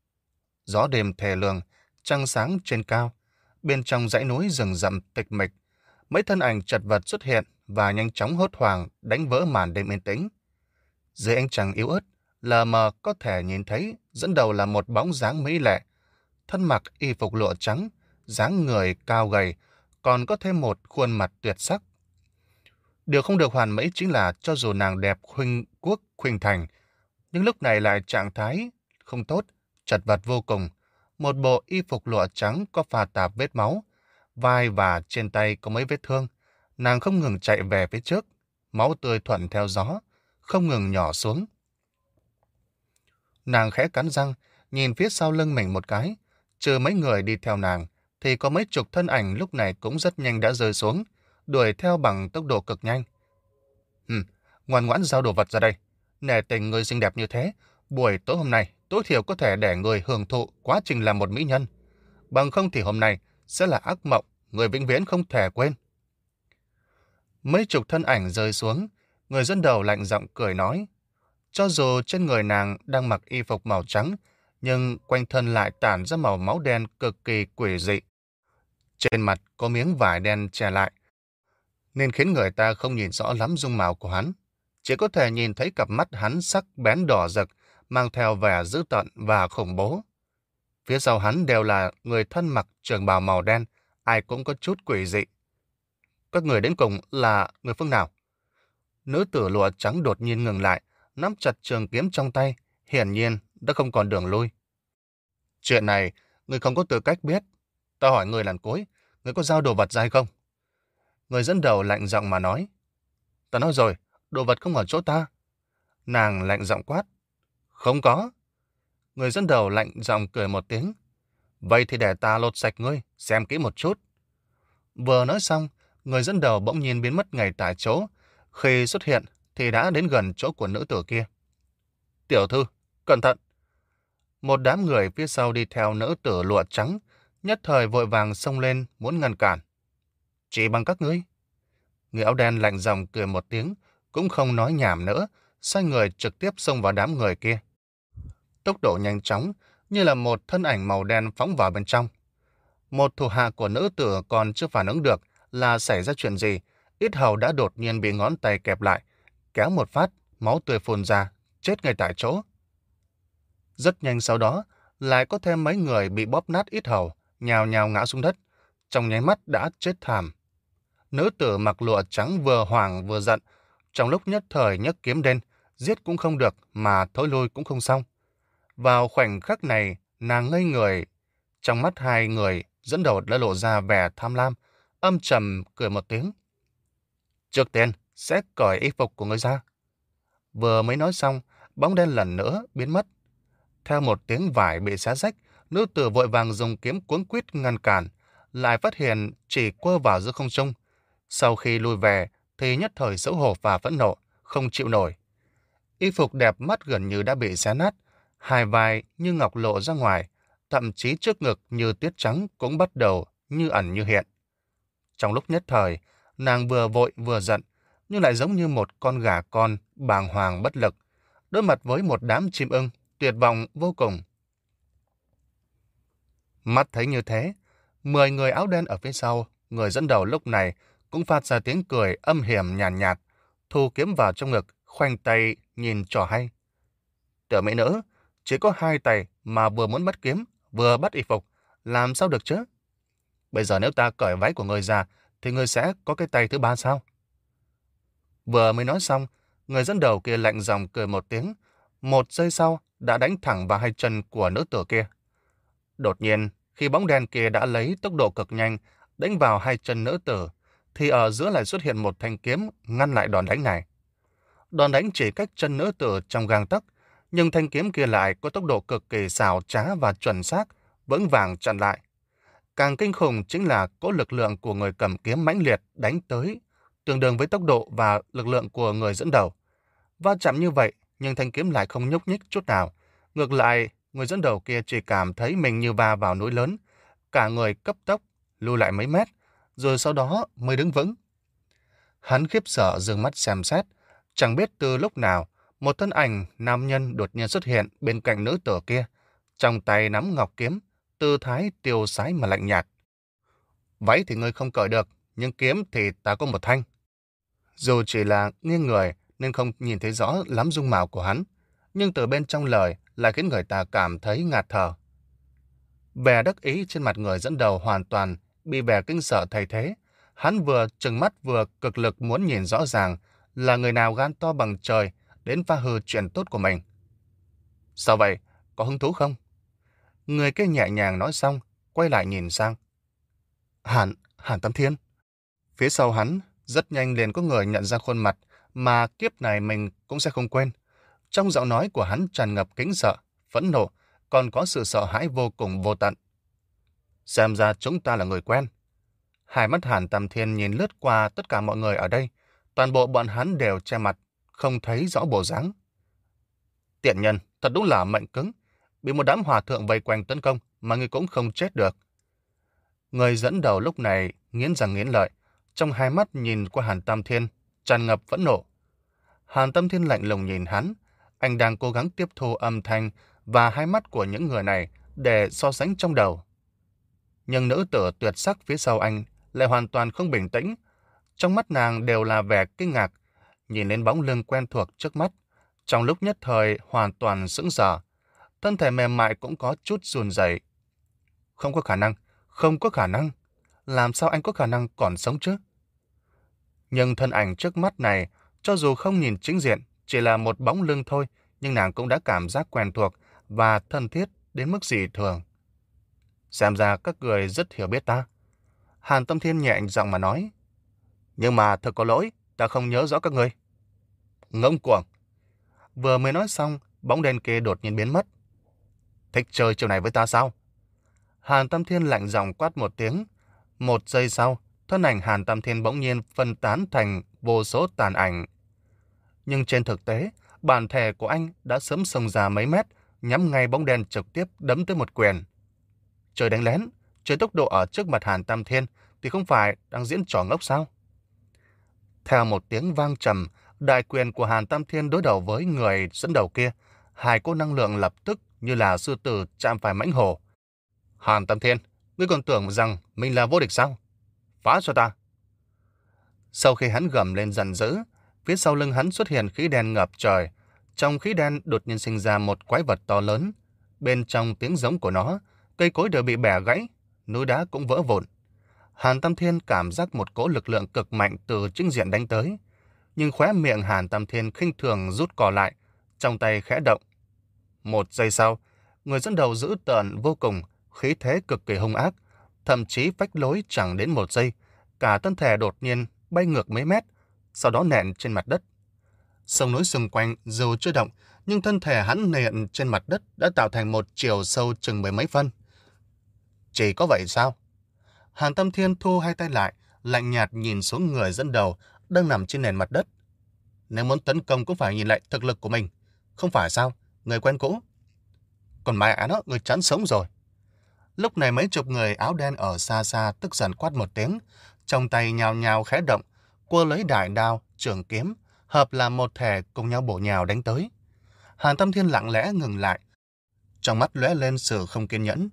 Gió đêm thề lương, trăng sáng trên cao. Bên trong dãy núi rừng rậm tịch mịch, mấy thân ảnh chật vật xuất hiện và nhanh chóng hốt hoảng đánh vỡ màn đêm yên tĩnh. Dưới ánh trăng yếu ớt, lờ mờ có thể nhìn thấy dẫn đầu là một bóng dáng mỹ lệ, thân mặc y phục lụa trắng, dáng người cao gầy, còn có thêm một khuôn mặt tuyệt sắc. Điều không được hoàn mỹ chính là cho dù nàng đẹp khuynh quốc khuynh thành, nhưng lúc này lại trạng thái không tốt, chật vật vô cùng. Một bộ y phục lụa trắng có pha tạp vết máu, vai và trên tay có mấy vết thương. Nàng không ngừng chạy về phía trước, máu tươi thuận theo gió, không ngừng nhỏ xuống. Nàng khẽ cắn răng, nhìn phía sau lưng mình một cái. Trừ mấy người đi theo nàng, thì có mấy chục thân ảnh lúc này cũng rất nhanh đã rơi xuống, đuổi theo bằng tốc độ cực nhanh. Hừm, ngoan ngoãn giao đồ vật ra đây. Nể tình người xinh đẹp như thế, buổi tối hôm nay tối thiểu có thể để người hưởng thụ quá trình làm một mỹ nhân. Bằng không thì hôm nay sẽ là ác mộng, người vĩnh viễn không thể quên. Mấy chục thân ảnh rơi xuống, người dẫn đầu lạnh giọng cười nói. Cho dù trên người nàng đang mặc y phục màu trắng, nhưng quanh thân lại tản ra màu máu đen cực kỳ quỷ dị. Trên mặt có miếng vải đen che lại, nên khiến người ta không nhìn rõ lắm dung mạo của hắn. Chỉ có thể nhìn thấy cặp mắt hắn sắc bén đỏ rực, mang theo vẻ dữ tợn và khủng bố. Phía sau hắn đều là người thân mặc trường bào màu đen, ai cũng có chút quỷ dị. Các người đến cùng là người phương nào? Nữ tử lụa trắng đột nhiên ngừng lại, nắm chặt trường kiếm trong tay, hiển nhiên đã không còn đường lui. Chuyện này Người không có tư cách biết. Ta hỏi người lần cuối, người có giao đồ vật ra hay không? Người dẫn đầu lạnh giọng mà nói. Ta nói rồi, đồ vật không ở chỗ ta. Nàng lạnh giọng quát. Không có. Người dẫn đầu lạnh giọng cười một tiếng. Vậy thì để ta lột sạch ngươi, xem kỹ một chút. Vừa nói xong, người dẫn đầu bỗng nhiên biến mất ngay tại chỗ. Khi xuất hiện thì đã đến gần chỗ của nữ tử kia. Tiểu thư, cẩn thận. Một đám người phía sau đi theo nữ tử lụa trắng, nhất thời vội vàng xông lên muốn ngăn cản. Chỉ bằng các ngươi. Người áo đen lạnh giọng cười một tiếng, cũng không nói nhảm nữa, xoay người trực tiếp xông vào đám người kia. Tốc độ nhanh chóng, như là một thân ảnh màu đen phóng vào bên trong. Một thủ hạ của nữ tử còn chưa phản ứng được là xảy ra chuyện gì, ít hầu đã đột nhiên bị ngón tay kẹp lại, kéo một phát, máu tươi phun ra, chết ngay tại chỗ. Rất nhanh sau đó, lại có thêm mấy người bị bóp nát ít hầu, nhào nhào ngã xuống đất, trong nháy mắt đã chết thảm. Nữ tử mặc lụa trắng vừa hoảng vừa giận, trong lúc nhất thời nhấc kiếm đen, giết cũng không được mà thối lui cũng không xong. Vào khoảnh khắc này, nàng ngây người, trong mắt hai người dẫn đầu đã lộ ra vẻ tham lam, âm trầm cười một tiếng. Trước tiên, sẽ cởi y phục của người ra. Vừa mới nói xong, bóng đen lần nữa biến mất. Theo một tiếng vải bị xé rách, nữ tử vội vàng dùng kiếm cuống quýt ngăn cản, lại phát hiện chỉ quơ vào giữa không trung. Sau khi lui về, thì nhất thời xấu hổ và phẫn nộ, không chịu nổi. Y phục đẹp mắt gần như đã bị xé nát, hai vai như ngọc lộ ra ngoài, thậm chí trước ngực như tuyết trắng cũng bắt đầu như ẩn như hiện. Trong lúc nhất thời, nàng vừa vội vừa giận, nhưng lại giống như một con gà con bàng hoàng bất lực, đối mặt với một đám chim ưng, tuyệt vọng vô cùng. Mắt thấy như thế, mười người áo đen ở phía sau, người dẫn đầu lúc này cũng phát ra tiếng cười âm hiểm nhàn nhạt, nhạt, thu kiếm vào trong ngực, khoanh tay nhìn trò hay. Tiểu mỹ nữ, chỉ có hai tay mà vừa muốn bắt kiếm, vừa bắt y phục, làm sao được chứ? Bây giờ nếu ta cởi váy của người ra, thì người sẽ có cái tay thứ ba sao? Vừa mới nói xong, người dẫn đầu kia lạnh giọng cười một tiếng, một giây sau đã đánh thẳng vào hai chân của nữ tử kia. Đột nhiên, khi bóng đen kia đã lấy tốc độ cực nhanh đánh vào hai chân nữ tử, thì ở giữa lại xuất hiện một thanh kiếm ngăn lại đòn đánh này. Đòn đánh chỉ cách chân nữ tử trong gang tấc, nhưng thanh kiếm kia lại có tốc độ cực kỳ xảo trá và chuẩn xác, vững vàng chặn lại. Càng kinh khủng chính là cỗ lực lượng của người cầm kiếm mãnh liệt đánh tới, tương đương với tốc độ và lực lượng của người dẫn đầu. Va chạm như vậy, nhưng thanh kiếm lại không nhúc nhích chút nào. Ngược lại, người dẫn đầu kia chỉ cảm thấy mình như va vào núi lớn, cả người cấp tốc lùi lại mấy mét, rồi sau đó mới đứng vững. Hắn khiếp sợ dương mắt xem xét, chẳng biết từ lúc nào, một thân ảnh nam nhân đột nhiên xuất hiện bên cạnh nữ tử kia, trong tay nắm ngọc kiếm, tư thái tiêu sái mà lạnh nhạt. Váy thì ngươi không cởi được, nhưng kiếm thì ta có một thanh. Dù chỉ là nghiêng người nên không nhìn thấy rõ lắm dung mạo của hắn, nhưng từ bên trong lời lại khiến người ta cảm thấy ngạt thở. Vẻ đắc ý trên mặt người dẫn đầu hoàn toàn bị vẻ kinh sợ thay thế. Hắn vừa trừng mắt vừa cực lực muốn nhìn rõ ràng là người nào gan to bằng trời đến phá hư chuyện tốt của mình. Sao vậy? Có hứng thú không? Người kia nhẹ nhàng nói xong, quay lại nhìn sang. Hàn, Hàn Tâm Thiên. Phía sau hắn, rất nhanh liền có người nhận ra khuôn mặt mà kiếp này mình cũng sẽ không quên. Trong giọng nói của hắn tràn ngập kính sợ, phẫn nộ, còn có sự sợ hãi vô cùng vô tận. Xem ra chúng ta là người quen. Hai mắt Hàn Tâm Thiên nhìn lướt qua tất cả mọi người ở đây, toàn bộ bọn hắn đều che mặt, không thấy rõ bộ dáng. Tiện nhân, thật đúng là mệnh cứng, bị một đám hòa thượng vây quanh tấn công mà người cũng không chết được. Người dẫn đầu lúc này nghiến răng nghiến lợi, trong hai mắt nhìn qua Hàn Tâm Thiên, tràn ngập phẫn nộ. Hàn Tâm Thiên lạnh lùng nhìn hắn, anh đang cố gắng tiếp thu âm thanh và hai mắt của những người này để so sánh trong đầu. Nhưng nữ tử tuyệt sắc phía sau anh lại hoàn toàn không bình tĩnh, trong mắt nàng đều là vẻ kinh ngạc, nhìn lên bóng lưng quen thuộc trước mắt, trong lúc nhất thời hoàn toàn sững sờ, thân thể mềm mại cũng có chút run rẩy. Không có khả năng, không có khả năng, làm sao anh có khả năng còn sống chứ? Nhưng thân ảnh trước mắt này, cho dù không nhìn chính diện, chỉ là một bóng lưng thôi, nhưng nàng cũng đã cảm giác quen thuộc và thân thiết đến mức dị thường. Xem ra các người rất hiểu biết ta. Hàn Tâm Thiên nhẹ giọng mà nói. Nhưng mà thật có lỗi, ta không nhớ rõ các người. Ngông cuồng. Vừa mới nói xong, bóng đen kia đột nhiên biến mất. Thích chơi chiều này với ta sao? Hàn Tâm Thiên lạnh giọng quát một tiếng. Một giây sau, thân ảnh Hàn Tâm Thiên bỗng nhiên phân tán thành vô số tàn ảnh. Nhưng trên thực tế, bản thể của anh đã sớm xông ra mấy mét, nhắm ngay bóng đen trực tiếp đấm tới một quyền. Trời đánh lén, chơi tốc độ ở trước mặt Hàn Tâm Thiên thì không phải đang diễn trò ngốc sao? Theo một tiếng vang trầm, đại quyền của Hàn Tâm Thiên đối đầu với người dẫn đầu kia, hai cỗ năng lượng lập tức như là sư tử chạm phải mãnh hổ. Hàn Tâm Thiên, ngươi còn tưởng rằng mình là vô địch sao? Phá cho ta! Sau khi hắn gầm lên giận dữ, phía sau lưng hắn xuất hiện khí đen ngập trời. Trong khí đen đột nhiên sinh ra một quái vật to lớn. Bên trong tiếng giống của nó, cây cối đều bị bẻ gãy, núi đá cũng vỡ vụn. Hàn Tâm Thiên cảm giác một cỗ lực lượng cực mạnh từ chính diện đánh tới. Nhưng khóe miệng Hàn Tâm Thiên khinh thường rút cò lại, trong tay khẽ động. Một giây sau, người dẫn đầu dữ tợn vô cùng, khí thế cực kỳ hung ác, thậm chí phách lối chẳng đến một giây, cả thân thể đột nhiên bay ngược mấy mét, sau đó nện trên mặt đất. Sông núi xung quanh dù chưa động, nhưng thân thể hắn nện trên mặt đất đã tạo thành một chiều sâu chừng mười mấy phân. Chỉ có vậy sao? Hàn Tâm Thiên thu hai tay lại, lạnh nhạt nhìn xuống người dẫn đầu đang nằm trên nền mặt đất. Nếu muốn tấn công cũng phải nhìn lại thực lực của mình, không phải sao? Người quen cũ. Còn mẹ nó, người chán sống rồi. Lúc này mấy chục người áo đen ở xa xa tức giận quát một tiếng, trong tay nhào nhào khẽ động, quơ lấy đại đao, trường kiếm, hợp làm một thể cùng nhau bổ nhào đánh tới. Hàn Tâm Thiên lặng lẽ ngừng lại, trong mắt lóe lên sự không kiên nhẫn.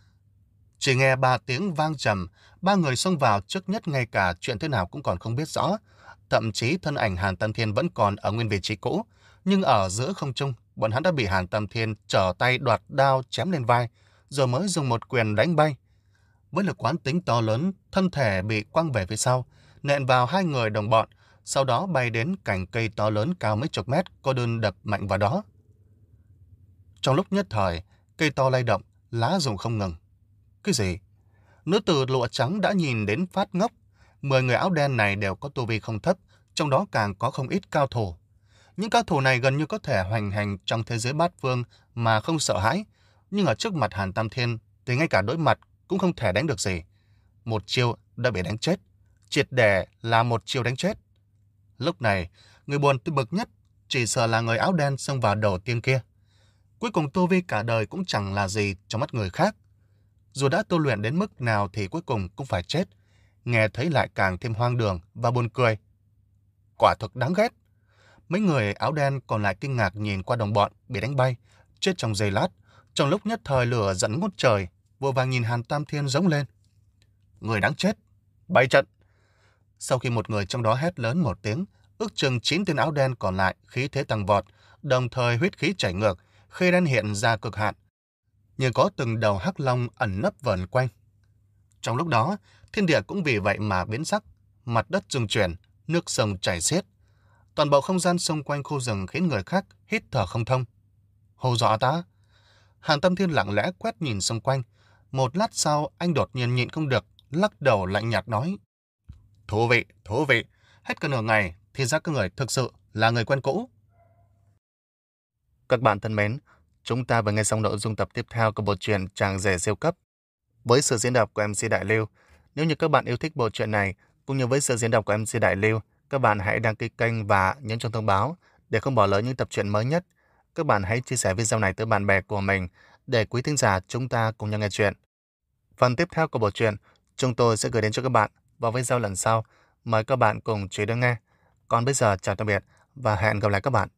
Chỉ nghe ba tiếng vang trầm, ba người xông vào trước nhất ngay cả chuyện thế nào cũng còn không biết rõ. Thậm chí thân ảnh Hàn Tâm Thiên vẫn còn ở nguyên vị trí cũ, nhưng ở giữa không trung, bọn hắn đã bị Hàn Tâm Thiên trở tay đoạt đao chém lên vai, rồi mới dùng một quyền đánh bay. Với lực quán tính to lớn, thân thể bị quăng về phía sau, nện vào hai người đồng bọn, sau đó bay đến cành cây to lớn cao mấy chục mét, có đơn đập mạnh vào đó. Trong lúc nhất thời, cây to lay động, lá rụng không ngừng. Cái gì? Nữ tử lụa trắng đã nhìn đến phát ngốc. Mười người áo đen này đều có tu vi không thấp, trong đó càng có không ít cao thủ. Những cao thủ này gần như có thể hoành hành trong thế giới bát phương mà không sợ hãi, nhưng ở trước mặt Hàn Tam Thiên thì ngay cả đối mặt cũng không thể đánh được gì. Một chiêu đã bị đánh chết, triệt để là một chiêu đánh chết. Lúc này, người buồn tư bực nhất chỉ sợ là người áo đen xông vào đầu tiên kia. Cuối cùng tu vi cả đời cũng chẳng là gì trong mắt người khác. Dù đã tu luyện đến mức nào thì cuối cùng cũng phải chết. Nghe thấy lại càng thêm hoang đường và buồn cười. Quả thực đáng ghét. Mấy người áo đen còn lại kinh ngạc nhìn qua đồng bọn bị đánh bay, chết trong giây lát. Trong lúc nhất thời lửa giận ngút trời, vội vàng nhìn Hàn Tam Thiên giống lên. Người đáng chết, bay trận. Sau khi một người trong đó hét lớn một tiếng, ước chừng chín tên áo đen còn lại khí thế tăng vọt, đồng thời huyết khí chảy ngược, khí đen hiện ra cực hạn, như có từng đầu hắc long ẩn nấp vờn quanh. Trong lúc đó, thiên địa cũng vì vậy mà biến sắc, mặt đất rung chuyển, nước sông chảy xiết. Toàn bộ không gian xung quanh khu rừng khiến người khác hít thở không thông. Hù dọa ta? Hàn Tâm Thiên lặng lẽ quét nhìn xung quanh. Một lát sau, anh đột nhiên nhịn không được, lắc đầu lạnh nhạt nói. Thú vị, thú vị. Hết cả nửa ngày, thì ra các người thực sự là người quen cũ. Các bạn thân mến, chúng ta vừa nghe xong nội dung tập tiếp theo của bộ truyện Chàng Rể Siêu Cấp với sự diễn đọc của em xê Đại Lưu. Nếu như các bạn yêu thích bộ truyện này, cũng như với sự diễn đọc của em xê Đại Lưu, các bạn hãy đăng ký kênh và nhấn chuông thông báo để không bỏ lỡ những tập truyện mới nhất. Các bạn hãy chia sẻ video này tới bạn bè của mình để quý thính giả chúng ta cùng nhau nghe chuyện. Phần tiếp theo của bộ truyện chúng tôi sẽ gửi đến cho các bạn vào video lần sau. Mời các bạn cùng chú ý đón nghe. Còn bây giờ chào tạm biệt và hẹn gặp lại các bạn.